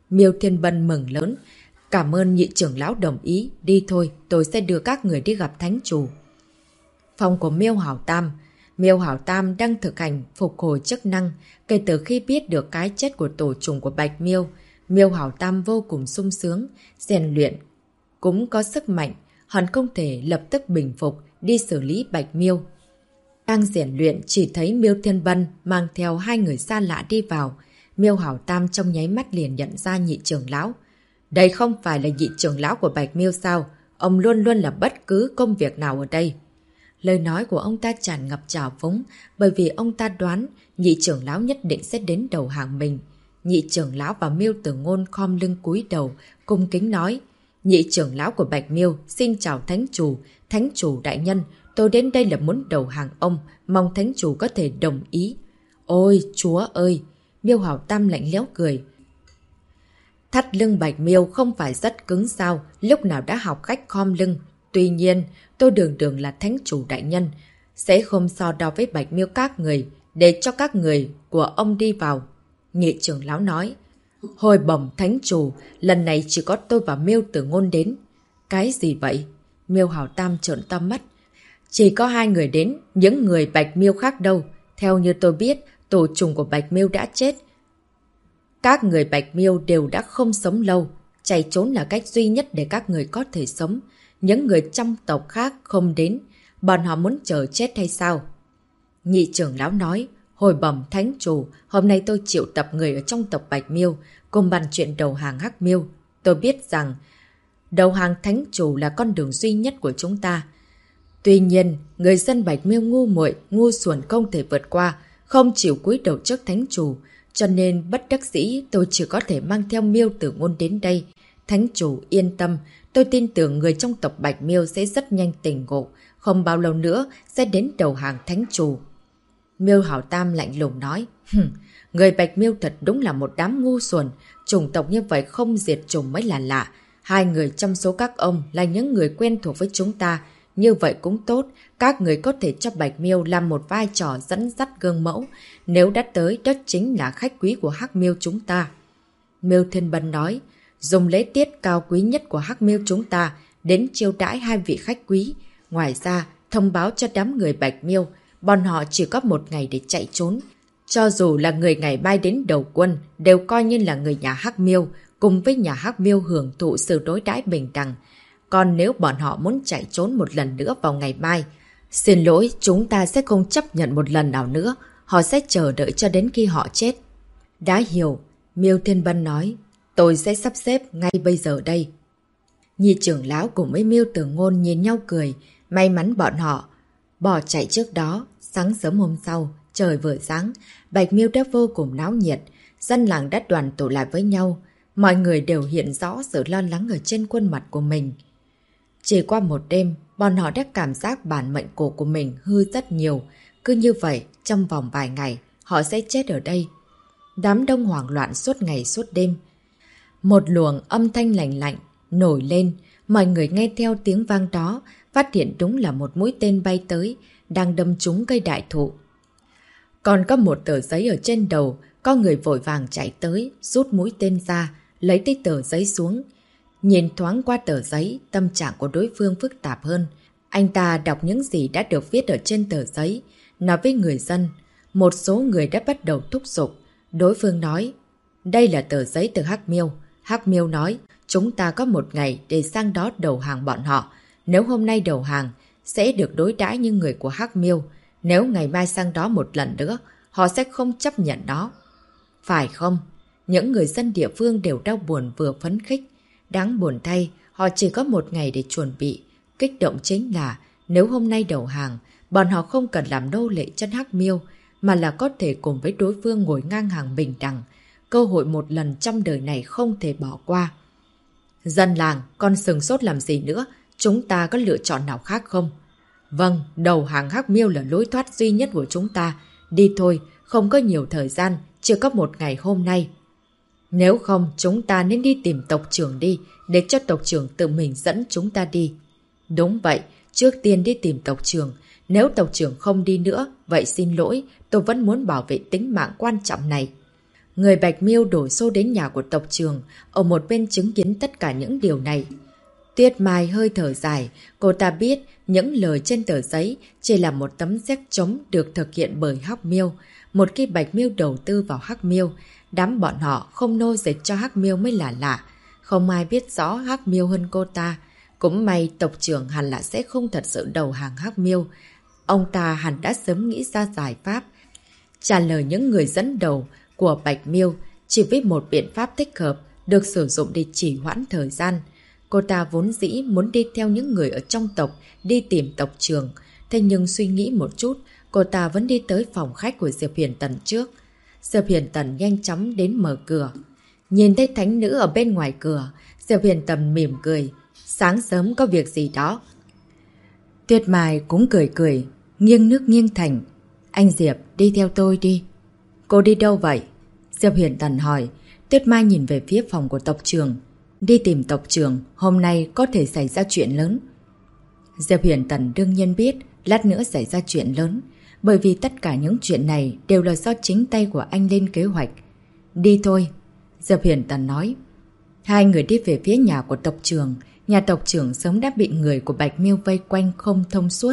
Miêu Thiên Bân mừng lớn. Cảm ơn nhị trưởng lão đồng ý. Đi thôi, tôi sẽ đưa các người đi gặp thánh chủ. Phòng của Miêu Hảo Tam. Miêu Hảo Tam đang thực hành phục hồi chức năng. Kể từ khi biết được cái chết của tổ trùng của Bạch Miêu, Miêu Hảo Tam vô cùng sung sướng, rèn luyện cũng có sức mạnh, hẳn không thể lập tức bình phục đi xử lý Bạch Miêu. Đang rèn luyện chỉ thấy Miêu Thiên Bân mang theo hai người xa lạ đi vào. Miêu Hảo Tam trong nháy mắt liền nhận ra nhị trưởng lão. Đây không phải là nhị trưởng lão của Bạch Miêu sao? Ông luôn luôn là bất cứ công việc nào ở đây. Lời nói của ông ta tràn ngập trào phúng, bởi vì ông ta đoán nhị trưởng lão nhất định sẽ đến đầu hàng mình. Nhị trưởng lão và Miêu Tử Ngôn khom lưng cúi đầu, cung kính nói: Nhị trưởng lão của Bạch Miêu, xin chào thánh chủ đại nhân, tôi đến đây là muốn đầu hàng ông, mong thánh chủ có thể đồng ý. Ôi, chúa ơi! Miêu Hảo Tam lạnh lẽo cười. Thắt lưng Bạch Miêu không phải rất cứng sao, lúc nào đã học cách khom lưng. Tuy nhiên, tôi đường là thánh chủ đại nhân, sẽ không so đo với Bạch Miêu các người, để cho các người của ông đi vào. Nhị trưởng lão nói: Hồi bẩm thánh chủ, lần này chỉ có tôi và Miêu Tử Ngôn đến. Cái gì vậy? Miêu Hảo Tam trợn to mắt. Chỉ có hai người đến, những người Bạch Miêu khác đâu. Theo như tôi biết, tổ trùng của Bạch Miêu đã chết. Các người Bạch Miêu đều đã không sống lâu. Chạy trốn là cách duy nhất để các người có thể sống. Những người trong tộc khác không đến. Bọn họ muốn chờ chết hay sao? Nhị trưởng lão nói: Hồi bẩm thánh chủ, hôm nay tôi triệu tập người ở trong tộc Bạch Miêu cùng bàn chuyện đầu hàng Hắc Miêu. Tôi biết rằng đầu hàng thánh chủ là con đường duy nhất của chúng ta. Tuy nhiên, người dân Bạch Miêu ngu muội, ngu xuẩn không thể vượt qua, không chịu cúi đầu trước thánh chủ, cho nên bất đắc dĩ tôi chỉ có thể mang theo Miêu Tử Ngôn đến đây. Thánh chủ yên tâm, tôi tin tưởng người trong tộc Bạch Miêu sẽ rất nhanh tỉnh ngộ, không bao lâu nữa sẽ đến đầu hàng thánh chủ. Miêu Hảo Tam lạnh lùng nói: Người Bạch Miêu thật đúng là một đám ngu xuẩn, chủng tộc như vậy không diệt chủng mới là lạ. Hai người trong số các ông là những người quen thuộc với chúng ta, như vậy cũng tốt, các người có thể cho Bạch Miêu làm một vai trò dẫn dắt gương mẫu, nếu đã tới đó chính là khách quý của Hắc Miêu chúng ta. Miêu Thiên Bân nói: Dùng lễ tiết cao quý nhất của Hắc Miêu chúng ta đến chiêu đãi hai vị khách quý. Ngoài ra, thông báo cho đám người Bạch Miêu, bọn họ chỉ có một ngày để chạy trốn. Cho dù là người ngày mai đến đầu quân, đều coi như là người nhà Hắc Miêu, cùng với nhà Hắc Miêu hưởng thụ sự đối đãi bình đẳng. Còn nếu bọn họ muốn chạy trốn một lần nữa vào ngày mai, xin lỗi, chúng ta sẽ không chấp nhận một lần nào nữa. Họ sẽ chờ đợi cho đến khi họ chết. Đã hiểu, Miêu Thiên Bân nói. Tôi sẽ sắp xếp ngay bây giờ đây. Nhị trưởng lão cùng với Miêu Tử Ngôn nhìn nhau cười. May mắn bọn họ bỏ chạy trước đó. Sáng sớm hôm sau, trời vừa sáng, Bạch Miêu đã vô cùng náo nhiệt. Dân làng đã đoàn tụ lại với nhau. Mọi người đều hiện rõ sự lo lắng ở trên khuôn mặt của mình. Chỉ qua một đêm, bọn họ đã cảm giác bản mệnh cổ của mình hư rất nhiều. Cứ như vậy, trong vòng vài ngày, họ sẽ chết ở đây. Đám đông hoảng loạn suốt ngày suốt đêm. Một luồng âm thanh lạnh lạnh nổi lên, mọi người nghe theo tiếng vang đó, phát hiện đúng là một mũi tên bay tới, đang đâm trúng cây đại thụ. Còn có một tờ giấy ở trên đầu, có người vội vàng chạy tới, rút mũi tên ra, lấy cái tờ giấy xuống. Nhìn thoáng qua tờ giấy, tâm trạng của đối phương phức tạp hơn. Anh ta đọc những gì đã được viết ở trên tờ giấy, nói với người dân. Một số người đã bắt đầu thúc giục. Đối phương nói, đây là tờ giấy từ Hắc Miêu. Hắc Miêu nói, chúng ta có một ngày để sang đó đầu hàng bọn họ. Nếu hôm nay đầu hàng, sẽ được đối đãi như người của Hắc Miêu. Nếu ngày mai sang đó một lần nữa, họ sẽ không chấp nhận đó. Phải không? Những người dân địa phương đều đau buồn vừa phấn khích. Đáng buồn thay, họ chỉ có một ngày để chuẩn bị. Kích động chính là, nếu hôm nay đầu hàng, bọn họ không cần làm nô lệ chân Hắc Miêu, mà là có thể cùng với đối phương ngồi ngang hàng bình đẳng. Cơ hội một lần trong đời này không thể bỏ qua. Dân làng, con sừng sốt làm gì nữa? Chúng ta có lựa chọn nào khác không? Vâng, đầu hàng Hắc Miêu là lối thoát duy nhất của chúng ta. Đi thôi, không có nhiều thời gian, chỉ có một ngày hôm nay. Nếu không, chúng ta nên đi tìm tộc trưởng đi, để cho tộc trưởng tự mình dẫn chúng ta đi. Đúng vậy, trước tiên đi tìm tộc trưởng. Nếu tộc trưởng không đi nữa, vậy xin lỗi, tôi vẫn muốn bảo vệ tính mạng quan trọng này. Người Bạch Miêu đổ xô đến nhà của tộc trưởng, ở một bên chứng kiến tất cả những điều này. Tuyết Mai hơi thở dài, cô ta biết những lời trên tờ giấy chỉ là một tấm séc trống được thực hiện bởi Hắc Miêu. Một khi Bạch Miêu đầu tư vào Hắc Miêu, đám bọn họ không nô dịch cho Hắc Miêu mới là lạ. Không ai biết rõ Hắc Miêu hơn cô ta. Cũng may tộc trưởng hẳn là sẽ không thật sự đầu hàng Hắc Miêu. Ông ta hẳn đã sớm nghĩ ra giải pháp trả lời những người dẫn đầu của Bạch Miêu chỉ với một biện pháp thích hợp được sử dụng để chỉ hoãn thời gian. Cô ta vốn dĩ muốn đi theo những người ở trong tộc đi tìm tộc trưởng. Thế nhưng suy nghĩ một chút, cô ta vẫn đi tới phòng khách của Diệp Huyền Tần trước. Diệp Huyền Tần nhanh chóng đến mở cửa. Nhìn thấy thánh nữ ở bên ngoài cửa, Diệp Huyền Tần mỉm cười. Sáng sớm có việc gì đó? Tuyết Mai cũng cười cười, nghiêng nước nghiêng thành. Anh Diệp, đi theo tôi đi. Cô đi đâu vậy? Diệp Huyền Tần hỏi. Tuyết Mai nhìn về phía phòng của tộc trưởng. Đi tìm tộc trưởng, hôm nay có thể xảy ra chuyện lớn. Diệp Huyền Tần đương nhiên biết lát nữa xảy ra chuyện lớn, bởi vì tất cả những chuyện này đều là do chính tay của anh lên kế hoạch. Đi thôi, Diệp Huyền Tần nói. Hai người đi về phía nhà của tộc trưởng. Nhà tộc trưởng sớm đã bị người của Bạch Miêu vây quanh không thông suốt.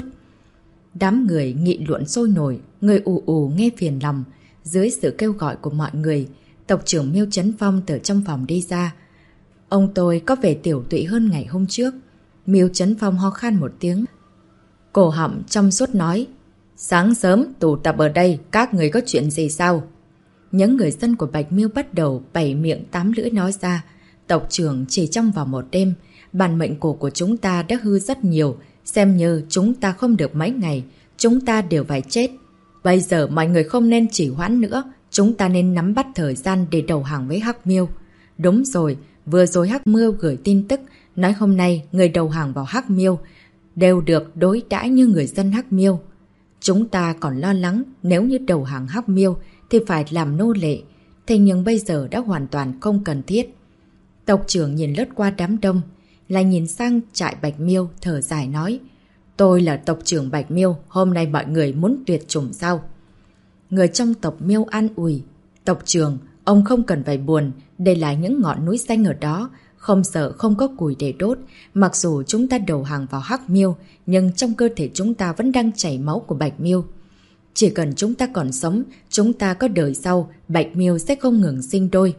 Đám người nghị luận sôi nổi, người ù ù nghe phiền lòng. Dưới sự kêu gọi của mọi người, tộc trưởng Miêu Chấn Phong từ trong phòng đi ra. Ông tôi có vẻ tiểu tụy hơn ngày hôm trước. Miêu Chấn Phong ho khan một tiếng. Cổ họng trong suốt nói. Sáng sớm tụ tập ở đây, các người có chuyện gì sao? Những người dân của Bạch Miêu bắt đầu bảy miệng tám lưỡi nói ra. Tộc trưởng chỉ trong vòng một đêm, bản mệnh cổ của chúng ta đã hư rất nhiều. Xem như chúng ta không được mấy ngày, chúng ta đều phải chết. Bây giờ mọi người không nên chỉ hoãn nữa, chúng ta nên nắm bắt thời gian để đầu hàng với Hắc Miêu. Đúng rồi, vừa rồi Hắc Miêu gửi tin tức, nói hôm nay người đầu hàng vào Hắc Miêu đều được đối đãi như người dân Hắc Miêu. Chúng ta còn lo lắng nếu như đầu hàng Hắc Miêu thì phải làm nô lệ, thế nhưng bây giờ đã hoàn toàn không cần thiết. Tộc trưởng nhìn lướt qua đám đông, lại nhìn sang trại Bạch Miêu thở dài nói. Tôi là tộc trưởng Bạch Miêu, hôm nay mọi người muốn tuyệt chủng sao? Người trong tộc Miêu an ủi. Tộc trưởng, ông không cần phải buồn, đây là những ngọn núi xanh ở đó, không sợ không có củi để đốt. Mặc dù chúng ta đầu hàng vào Hắc Miêu, nhưng trong cơ thể chúng ta vẫn đang chảy máu của Bạch Miêu. Chỉ cần chúng ta còn sống, chúng ta có đời sau, Bạch Miêu sẽ không ngừng sinh đôi.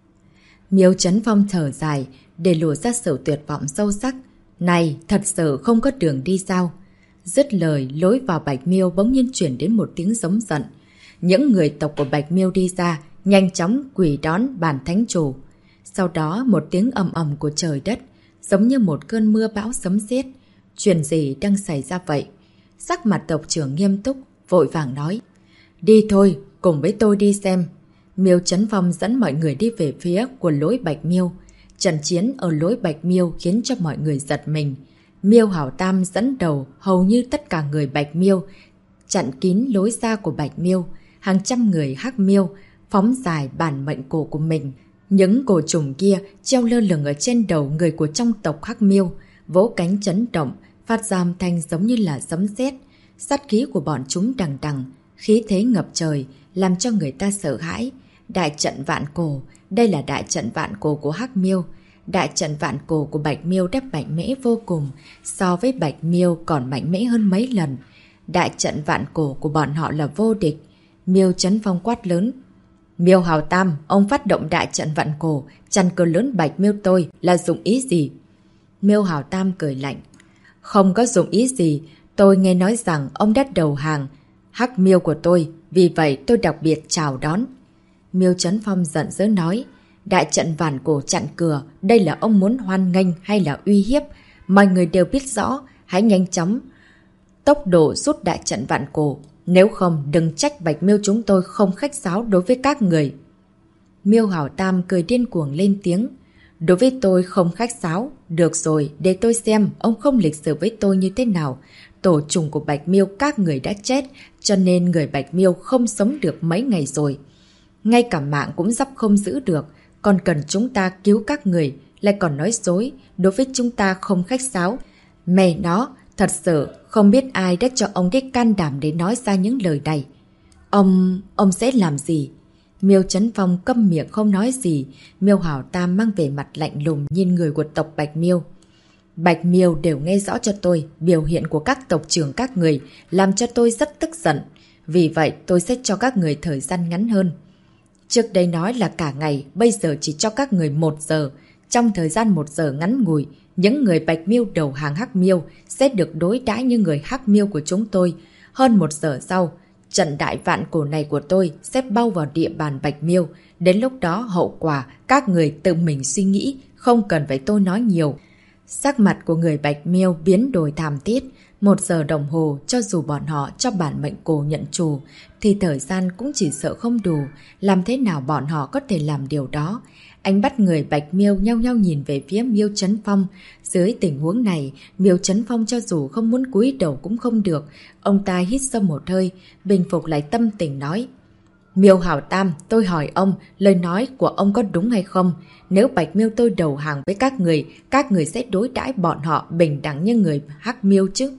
Miêu Chấn Phong thở dài, để lùa ra sự tuyệt vọng sâu sắc. Này, thật sự không có đường đi sao? Dứt lời, lối vào Bạch Miêu bỗng nhiên chuyển đến một tiếng giống giận. Những người tộc của Bạch Miêu đi ra, nhanh chóng quỳ đón bàn thánh chủ. Sau đó một tiếng ầm ầm của trời đất, giống như một cơn mưa bão sấm sét. Chuyện gì đang xảy ra vậy? Sắc mặt tộc trưởng nghiêm túc, vội vàng nói. Đi thôi, cùng với tôi đi xem. Miêu Chấn Phong dẫn mọi người đi về phía của lối Bạch Miêu. Trận chiến ở lối Bạch Miêu khiến cho mọi người giật mình. Miêu Hảo Tam dẫn đầu hầu như tất cả người Bạch Miêu, chặn kín lối ra của Bạch Miêu. Hàng trăm người Hắc Miêu phóng dài bản mệnh cổ của mình. Những cổ trùng kia treo lơ lửng ở trên đầu người của trong tộc Hắc Miêu, vỗ cánh chấn động, phát ra âm thanh giống như là sấm sét. Sát khí của bọn chúng đằng đằng, khí thế ngập trời, làm cho người ta sợ hãi. Đại trận vạn cổ, đây là đại trận vạn cổ của Hắc Miêu. Đại trận vạn cổ của Bạch Miêu đã mạnh mẽ vô cùng, so với Bạch Miêu còn mạnh mẽ hơn mấy lần. Đại trận vạn cổ của bọn họ là vô địch. Miêu Chấn Phong quát lớn. Miêu Hào Tam, ông phát động đại trận vạn cổ, chăn cờ lớn Bạch Miêu tôi là dụng ý gì? Miêu Hào Tam cười lạnh. Không có dụng ý gì, tôi nghe nói rằng ông đã đầu hàng Hắc Miêu của tôi, vì vậy tôi đặc biệt chào đón. Miêu Chấn Phong giận dữ nói. Đại trận vạn cổ chặn cửa, đây là ông muốn hoan nghênh hay là uy hiếp? Mọi người đều biết rõ, hãy nhanh chóng tốc độ rút đại trận vạn cổ. Nếu không, đừng trách Bạch Miêu chúng tôi không khách sáo đối với các người. Miêu Hảo Tam cười điên cuồng lên tiếng. Đối với tôi không khách sáo. Được rồi, để tôi xem ông không lịch sự với tôi như thế nào. Tổ trùng của Bạch Miêu các người đã chết, cho nên người Bạch Miêu không sống được mấy ngày rồi. Ngay cả mạng cũng sắp không giữ được, còn cần chúng ta cứu các người, lại còn nói dối, đối với chúng ta không khách sáo. Mẹ nó, thật sự không biết ai đã cho ông cái can đảm để nói ra những lời này. Ông sẽ làm gì? Miêu Chấn Phong câm miệng không nói gì. Miêu Hảo Tam mang về mặt lạnh lùng nhìn người của tộc Bạch Miêu. Bạch Miêu đều nghe rõ cho tôi, biểu hiện của các tộc trưởng các người làm cho tôi rất tức giận. Vì vậy tôi sẽ cho các người thời gian ngắn hơn. Trước đây nói là cả ngày, bây giờ chỉ cho các người 1 giờ. Trong thời gian 1 giờ ngắn ngủi, những người Bạch Miêu đầu hàng Hắc Miêu sẽ được đối đãi như người Hắc Miêu của chúng tôi. Hơn 1 giờ sau, trận đại vạn cổ này của tôi sẽ bao vào địa bàn Bạch Miêu. Đến lúc đó hậu quả các người tự mình suy nghĩ, không cần phải tôi nói nhiều. Sắc mặt của người Bạch Miêu biến đổi thảm thiết. 1 giờ đồng hồ, cho dù bọn họ cho bản mệnh cổ nhận chủ, thì thời gian cũng chỉ sợ không đủ. Làm thế nào bọn họ có thể làm điều đó? Ánh bắt người Bạch Miêu nhao nhao nhìn về phía Miêu Chấn Phong. Dưới tình huống này, Miêu Chấn Phong cho dù không muốn cúi đầu cũng không được. Ông ta hít sâu một hơi, bình phục lại tâm tình nói. Miêu Hảo Tam, tôi hỏi ông, lời nói của ông có đúng hay không? Nếu Bạch Miêu tôi đầu hàng với các người sẽ đối đãi bọn họ bình đẳng như người Hắc Miêu chứ?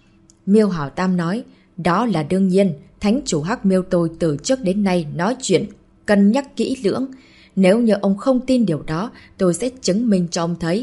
Miêu Hảo Tam nói, đó là đương nhiên, thánh chủ Hắc Miêu tôi từ trước đến nay nói chuyện cân nhắc kỹ lưỡng. Nếu như ông không tin điều đó, tôi sẽ chứng minh cho ông thấy.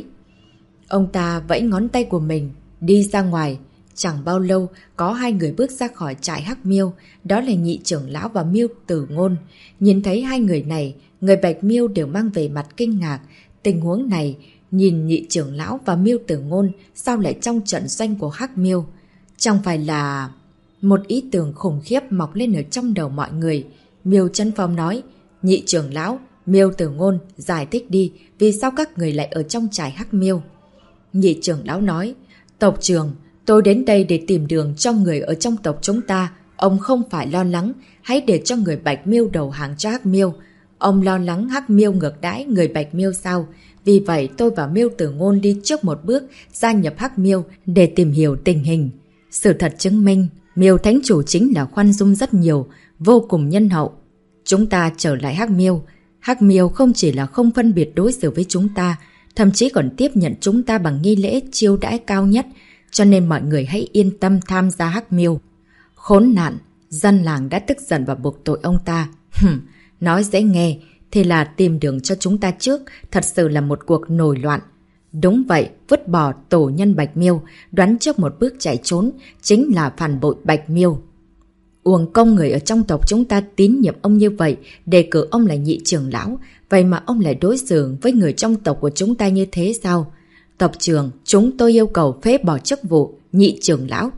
Ông ta vẫy ngón tay của mình, đi ra ngoài. Chẳng bao lâu, có 2 người bước ra khỏi trại Hắc Miêu, đó là Nhị trưởng lão và Miêu Tử Ngôn. Nhìn thấy 2 người này, người Bạch Miêu đều mang về mặt kinh ngạc. Tình huống này, nhìn Nhị trưởng lão và Miêu Tử Ngôn sao lại trong trận doanh của Hắc Miêu? Chẳng phải là... Một ý tưởng khủng khiếp mọc lên ở trong đầu mọi người. Miêu Chấn Phong nói, Nhị trưởng lão, Miêu Tử Ngôn, giải thích đi, vì sao các người lại ở trong trại Hắc Miêu? Nhị trưởng lão nói, tộc trưởng, tôi đến đây để tìm đường cho người ở trong tộc chúng ta. Ông không phải lo lắng, hãy để cho người Bạch Miêu đầu hàng cho Hắc Miêu. Ông lo lắng Hắc Miêu ngược đãi người Bạch Miêu sao? Vì vậy tôi và Miêu Tử Ngôn đi trước một bước, gia nhập Hắc Miêu để tìm hiểu tình hình. Sự thật chứng minh, Miêu Thánh Chủ chính là khoan dung rất nhiều, vô cùng nhân hậu. Chúng ta trở lại Hắc Miêu. Hắc Miêu không chỉ là không phân biệt đối xử với chúng ta, thậm chí còn tiếp nhận chúng ta bằng nghi lễ chiêu đãi cao nhất, cho nên mọi người hãy yên tâm tham gia Hắc Miêu. Khốn nạn, dân làng đã tức giận và buộc tội ông ta. Nói dễ nghe thì là tìm đường cho chúng ta trước, thật sự là một cuộc nổi loạn. Đúng vậy, vứt bỏ tổ nhân Bạch Miêu, đoán trước một bước chạy trốn, chính là phản bội Bạch Miêu. Uổng công người ở trong tộc chúng ta tín nhiệm ông như vậy, đề cử ông là Nhị trưởng lão, vậy mà ông lại đối xử với người trong tộc của chúng ta như thế sao? Tộc trưởng, chúng tôi yêu cầu phế bỏ chức vụ Nhị trưởng lão.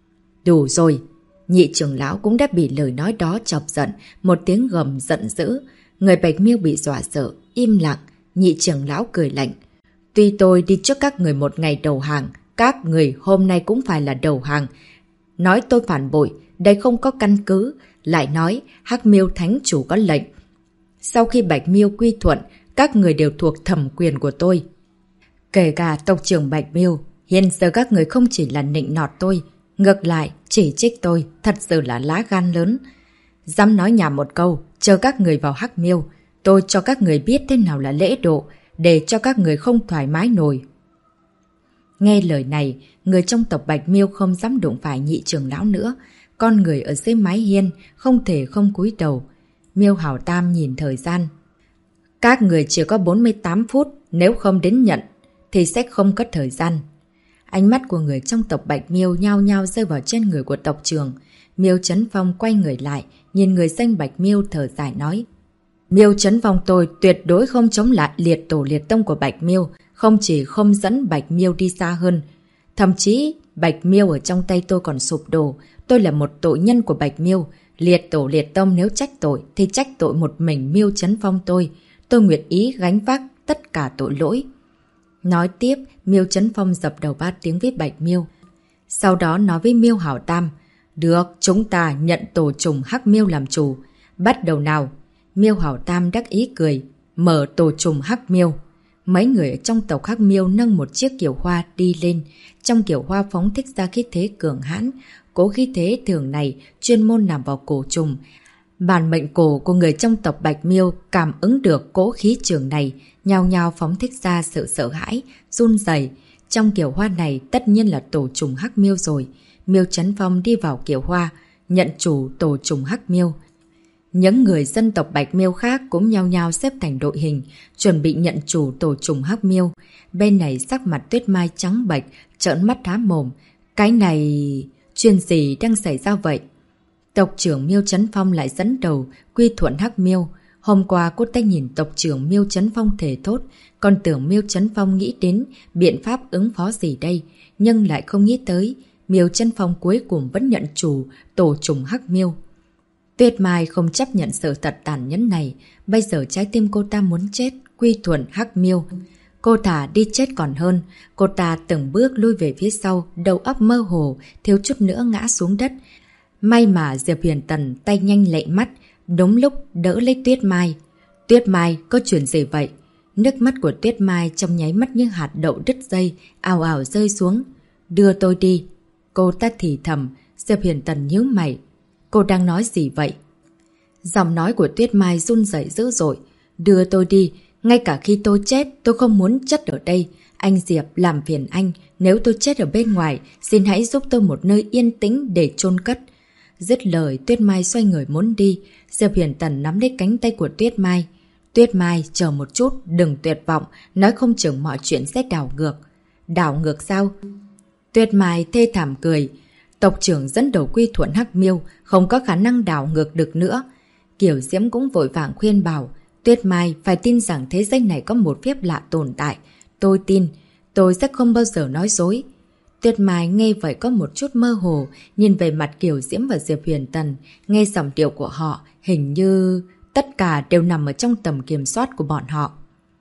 Đủ rồi, Nhị trưởng lão cũng đã bị lời nói đó chọc giận, một tiếng gầm giận dữ. Người Bạch Miêu bị dọa sợ, im lặng. Nhị trưởng lão cười lạnh. Tuy tôi đi trước các người một ngày đầu hàng, các người hôm nay cũng phải là đầu hàng. Nói tôi phản bội, đây không có căn cứ. Lại nói, Hắc Miêu Thánh Chủ có lệnh. Sau khi Bạch Miêu quy thuận, các người đều thuộc thẩm quyền của tôi. Kể cả tộc trưởng Bạch Miêu, hiện giờ các người không chỉ là nịnh nọt tôi, ngược lại chỉ trích tôi, thật sự là lá gan lớn. Dám nói nhảm một câu, chờ các người vào Hắc Miêu, tôi cho các người biết thế nào là lễ độ, để cho các người không thoải mái nổi. Nghe lời này, người trong tộc Bạch Miêu không dám đụng phải Nhị trưởng lão nữa. Con người ở dưới mái hiên không thể không cúi đầu. Miêu Hảo Tam nhìn thời gian. Các người chỉ có 48 phút, nếu không đến nhận thì sẽ không có thời gian. Ánh mắt của người trong tộc Bạch Miêu nhao nhao rơi vào trên người của tộc trưởng. Miêu Chấn Phong quay người lại, nhìn người danh Bạch Miêu thở dài nói. Miêu Chấn Phong tôi tuyệt đối không chống lại liệt tổ liệt tông của Bạch Miêu, không chỉ không dẫn Bạch Miêu đi xa hơn. Thậm chí Bạch Miêu ở trong tay tôi còn sụp đổ. Tôi là một tội nhân của Bạch Miêu. Liệt tổ liệt tông nếu trách tội thì trách tội một mình Miêu Chấn Phong tôi. Tôi nguyện ý gánh vác tất cả tội lỗi. Nói tiếp, Miêu Chấn Phong dập đầu 3 tiếng với Bạch Miêu. Sau đó nói với Miêu Hảo Tam. Được, chúng ta nhận tổ trùng Hắc Miêu làm chủ. Bắt đầu nào. Miêu Hảo Tam đắc ý cười. Mở tổ trùng Hắc Miêu. Mấy người ở trong tộc Hắc Miêu nâng một chiếc kiệu hoa đi lên. Trong kiệu hoa phóng thích ra khí thế cường hãn. Cố khí thế thường này chuyên môn nằm vào cổ trùng. Bản mệnh cổ của người trong tộc Bạch Miêu cảm ứng được cố khí trường này, nhao nhao phóng thích ra sự sợ hãi, run rẩy. Trong kiệu hoa này tất nhiên là tổ trùng Hắc Miêu rồi. Miêu Chấn Phong đi vào kiệu hoa, nhận chủ tổ trùng Hắc Miêu. Những người dân tộc Bạch Miêu khác cũng nhao nhao xếp thành đội hình, chuẩn bị nhận chủ tổ trùng Hắc Miêu. Bên này sắc mặt Tuyết Mai trắng bệch, trợn mắt há mồm. Cái này... chuyện gì đang xảy ra vậy? Tộc trưởng Miêu Chấn Phong lại dẫn đầu quy thuận Hắc Miêu. Hôm qua cô ta nhìn tộc trưởng Miêu Chấn Phong thề thốt, còn tưởng Miêu Chấn Phong nghĩ đến biện pháp ứng phó gì đây, nhưng lại không nghĩ tới Miêu Chấn Phong cuối cùng vẫn nhận chủ tổ trùng Hắc Miêu. Tuyết Mai không chấp nhận sự thật tàn nhẫn này, bây giờ trái tim cô ta muốn chết, quy thuận Hắc Miêu. Cô thà đi chết còn hơn, cô ta từng bước lui về phía sau, đầu óc mơ hồ, thiếu chút nữa ngã xuống đất. May mà Diệp Huyền Tần tay nhanh lẹ mắt, đúng lúc đỡ lấy Tuyết Mai. Tuyết Mai, có chuyện gì vậy? Nước mắt của Tuyết Mai trong nháy mắt như hạt đậu đứt dây, ào ào rơi xuống. Đưa tôi đi. Cô ta thì thầm, Diệp Huyền Tần nhíu mày. Cô đang nói gì vậy? Giọng nói của Tuyết Mai run rẩy dữ dội. Đưa tôi đi, ngay cả khi tôi chết tôi không muốn chết ở đây. Anh Diệp, làm phiền anh, nếu tôi chết ở bên ngoài, xin hãy giúp tôi một nơi yên tĩnh để chôn cất. Dứt lời, Tuyết Mai xoay người muốn đi. Diệp Huyền Tần nắm lấy cánh tay của Tuyết Mai. Tuyết Mai, chờ một chút, đừng tuyệt vọng, nói không chừng mọi chuyện sẽ đảo ngược. Đảo ngược sao? Tuyết Mai thê thảm cười. Tộc trưởng dẫn đầu quy thuận Hắc Miêu, không có khả năng đảo ngược được nữa. Kiều Diễm cũng vội vàng khuyên bảo. Tuyết Mai phải tin rằng thế giới này có một phép lạ tồn tại. Tôi tin, tôi sẽ không bao giờ nói dối. Tuyết Mai nghe vậy có một chút mơ hồ, nhìn về mặt Kiều Diễm và Diệp Huyền Tần, nghe giọng điệu của họ, hình như tất cả đều nằm ở trong tầm kiểm soát của bọn họ.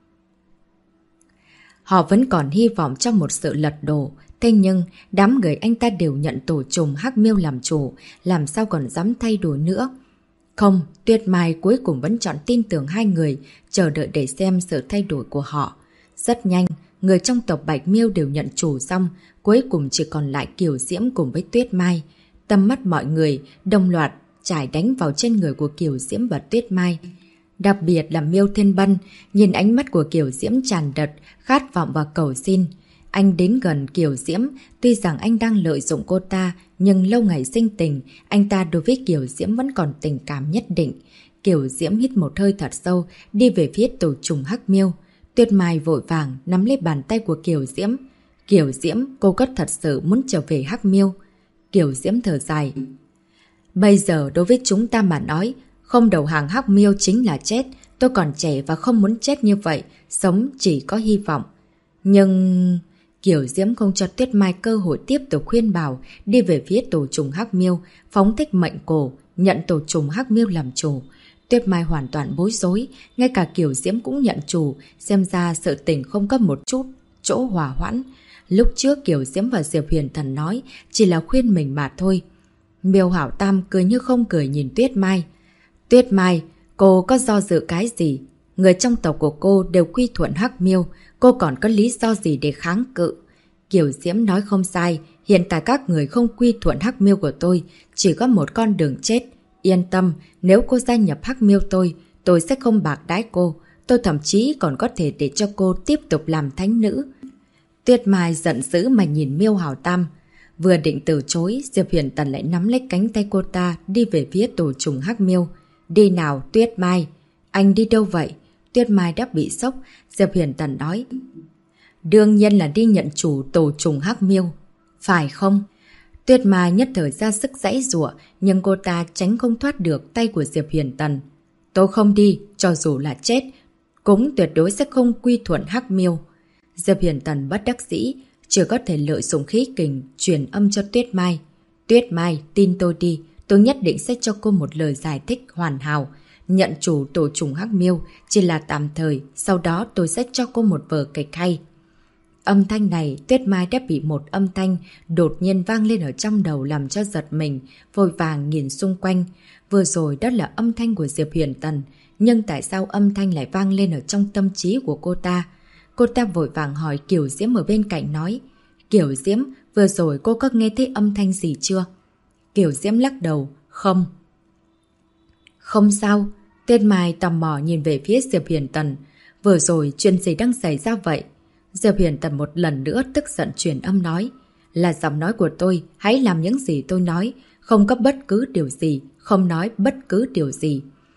Họ vẫn còn hy vọng trong một sự lật đổ, thế nhưng đám người anh ta đều nhận tổ trùng Hắc Miêu làm chủ, làm sao còn dám thay đổi nữa. Không, Tuyết Mai cuối cùng vẫn chọn tin tưởng hai người, chờ đợi để xem sự thay đổi của họ. Rất nhanh, người trong tộc Bạch Miêu đều nhận chủ xong, cuối cùng chỉ còn lại Kiều Diễm cùng với Tuyết Mai. Tầm mắt mọi người đồng loạt trải đánh vào trên người của Kiều Diễm và Tuyết Mai. Đặc biệt là Miêu Thiên Bân, nhìn ánh mắt của Kiều Diễm tràn đật, khát vọng và cầu xin. Anh đến gần Kiều Diễm, tuy rằng anh đang lợi dụng cô ta, nhưng lâu ngày sinh tình, anh ta đối với Kiều Diễm vẫn còn tình cảm nhất định. Kiều Diễm hít một hơi thật sâu, đi về phía tổ trùng Hắc Miêu. Tuyết Mai vội vàng nắm lấy bàn tay của Kiều Diễm. Kiều Diễm, cô có thật sự muốn trở về Hắc Miêu? Kiều Diễm thở dài. Bây giờ đối với chúng ta mà nói, không đầu hàng Hắc Miêu chính là chết. Tôi còn trẻ và không muốn chết như vậy, sống chỉ có hy vọng. Nhưng... Kiều Diễm không cho Tuyết Mai cơ hội tiếp tục khuyên bảo, đi về phía tổ trùng Hắc Miêu, phóng thích mệnh cổ, nhận tổ trùng Hắc Miêu làm chủ. Tuyết Mai hoàn toàn bối rối, ngay cả Kiều Diễm cũng nhận chủ, xem ra sự tình không có một chút chỗ hòa hoãn. Lúc trước Kiều Diễm và Diệp Huyền Thần nói chỉ là khuyên mình mà thôi. Miêu Hảo Tam cười như không cười nhìn Tuyết Mai. Tuyết Mai, cô có do dự cái gì? Người trong tộc của cô đều quy thuận Hắc Miêu, cô còn có lý do gì để kháng cự? Kiều Diễm nói không sai, hiện tại các người không quy thuận Hắc Miêu của tôi, chỉ có một con đường chết. Yên tâm, nếu cô gia nhập Hắc Miêu tôi sẽ không bạc đãi cô. Tôi thậm chí còn có thể để cho cô tiếp tục làm thánh nữ. Tuyết Mai giận dữ mà nhìn Miêu Hảo Tam. Vừa định từ chối, Diệp Huyền Tần lại nắm lấy cánh tay cô ta đi về phía tổ trùng Hắc Miêu. Đi nào Tuyết Mai. Anh đi đâu vậy? Tuyết Mai đã bị sốc, Diệp Huyền Tần nói. Đương nhiên là đi nhận chủ tổ trùng Hắc Miêu. Phải không? Tuyết Mai nhất thời ra sức giãy giụa, nhưng cô ta tránh không thoát được tay của Diệp Huyền Tần. Tôi không đi, cho dù là chết, cũng tuyệt đối sẽ không quy thuận Hắc Miêu. Diệp Huyền Tần bất đắc dĩ, chỉ có thể lợi dụng khí kình truyền âm cho Tuyết Mai. Tuyết Mai, tin tôi đi, tôi nhất định sẽ cho cô một lời giải thích hoàn hảo. Nhận chủ tổ trùng Hắc Miêu chỉ là tạm thời, sau đó tôi sẽ cho cô một vở kịch hay. Âm thanh này, Tuyết Mai đã bị một âm thanh đột nhiên vang lên ở trong đầu làm cho giật mình, vội vàng nhìn xung quanh. Vừa rồi đó là âm thanh của Diệp Huyền Tần, nhưng tại sao âm thanh lại vang lên ở trong tâm trí của cô ta? Cô ta vội vàng hỏi Kiều Diễm ở bên cạnh nói. Kiều Diễm, vừa rồi cô có nghe thấy âm thanh gì chưa? Kiều Diễm lắc đầu, không. Không sao. Tuyết Mai tò mò nhìn về phía Diệp Huyền Tần. Vừa rồi chuyện gì đang xảy ra vậy? Diệp Huyền Tần một lần nữa tức giận truyền âm nói. Là giọng nói của tôi, hãy làm những gì tôi nói. Không có bất cứ điều gì, không nói bất cứ điều gì.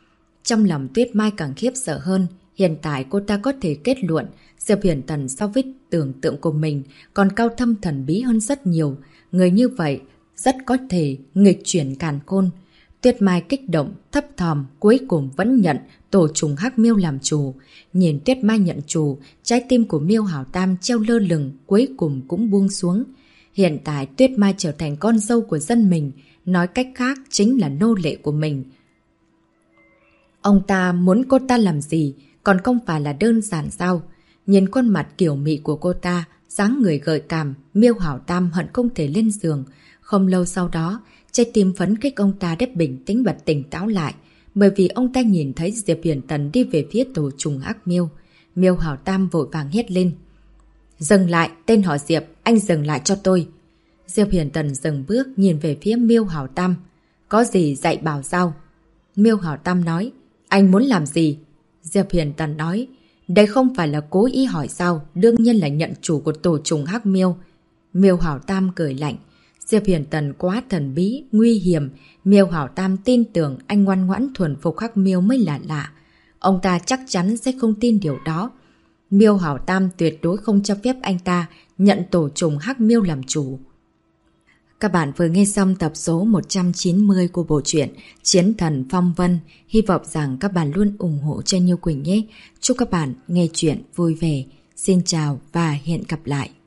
Trong lòng Tuyết Mai càng khiếp sợ hơn. Hiện tại cô ta có thể kết luận Diệp Huyền Tần so với tưởng tượng của mình còn cao thâm thần bí hơn rất nhiều. Người như vậy rất có thể nghịch chuyển càn khôn. Tuyết Mai kích động, thấp thỏm, cuối cùng vẫn nhận tổ trùng hắc miêu làm chủ. Nhìn Tuyết Mai nhận chủ, trái tim của Miêu Hảo Tam treo lơ lửng, cuối cùng cũng buông xuống. Hiện tại Tuyết Mai trở thành con dâu của dân mình, nói cách khác chính là nô lệ của mình. Ông ta muốn cô ta làm gì, còn không phải là đơn giản sao? Nhìn khuôn mặt kiểu mị của cô ta, dáng người gợi cảm, Miêu Hảo Tam hận không thể lên giường. Không lâu sau đó, trái tim phấn khích ông ta đã bình tĩnh và tỉnh táo lại, bởi vì ông ta nhìn thấy Diệp Huyền Tần đi về phía tổ trùng hắc miêu. Miêu Hảo Tam vội vàng hét lên. Dừng lại, tên họ Diệp, anh dừng lại cho tôi. Diệp Huyền Tần dừng bước nhìn về phía Miêu Hảo Tam. Có gì dạy bảo sao? Miêu Hảo Tam nói. Anh muốn làm gì? Diệp Huyền Tần nói. Đây không phải là cố ý hỏi sao, đương nhiên là nhận chủ của tổ trùng hắc miêu. Miêu Hảo Tam cười lạnh. Diệp Huyền Tần quá thần bí, nguy hiểm. Miêu Hảo Tam tin tưởng anh ngoan ngoãn thuần phục hắc miêu mới là lạ. Ông ta chắc chắn sẽ không tin điều đó. Miêu Hảo Tam tuyệt đối không cho phép anh ta nhận tổ trùng hắc miêu làm chủ. Các bạn vừa nghe xong tập số 190 của bộ truyện Chiến Thần Phong Vân. Hy vọng rằng các bạn luôn ủng hộ cho Như Quỳnh nhé. Chúc các bạn nghe chuyện vui vẻ. Xin chào và hẹn gặp lại.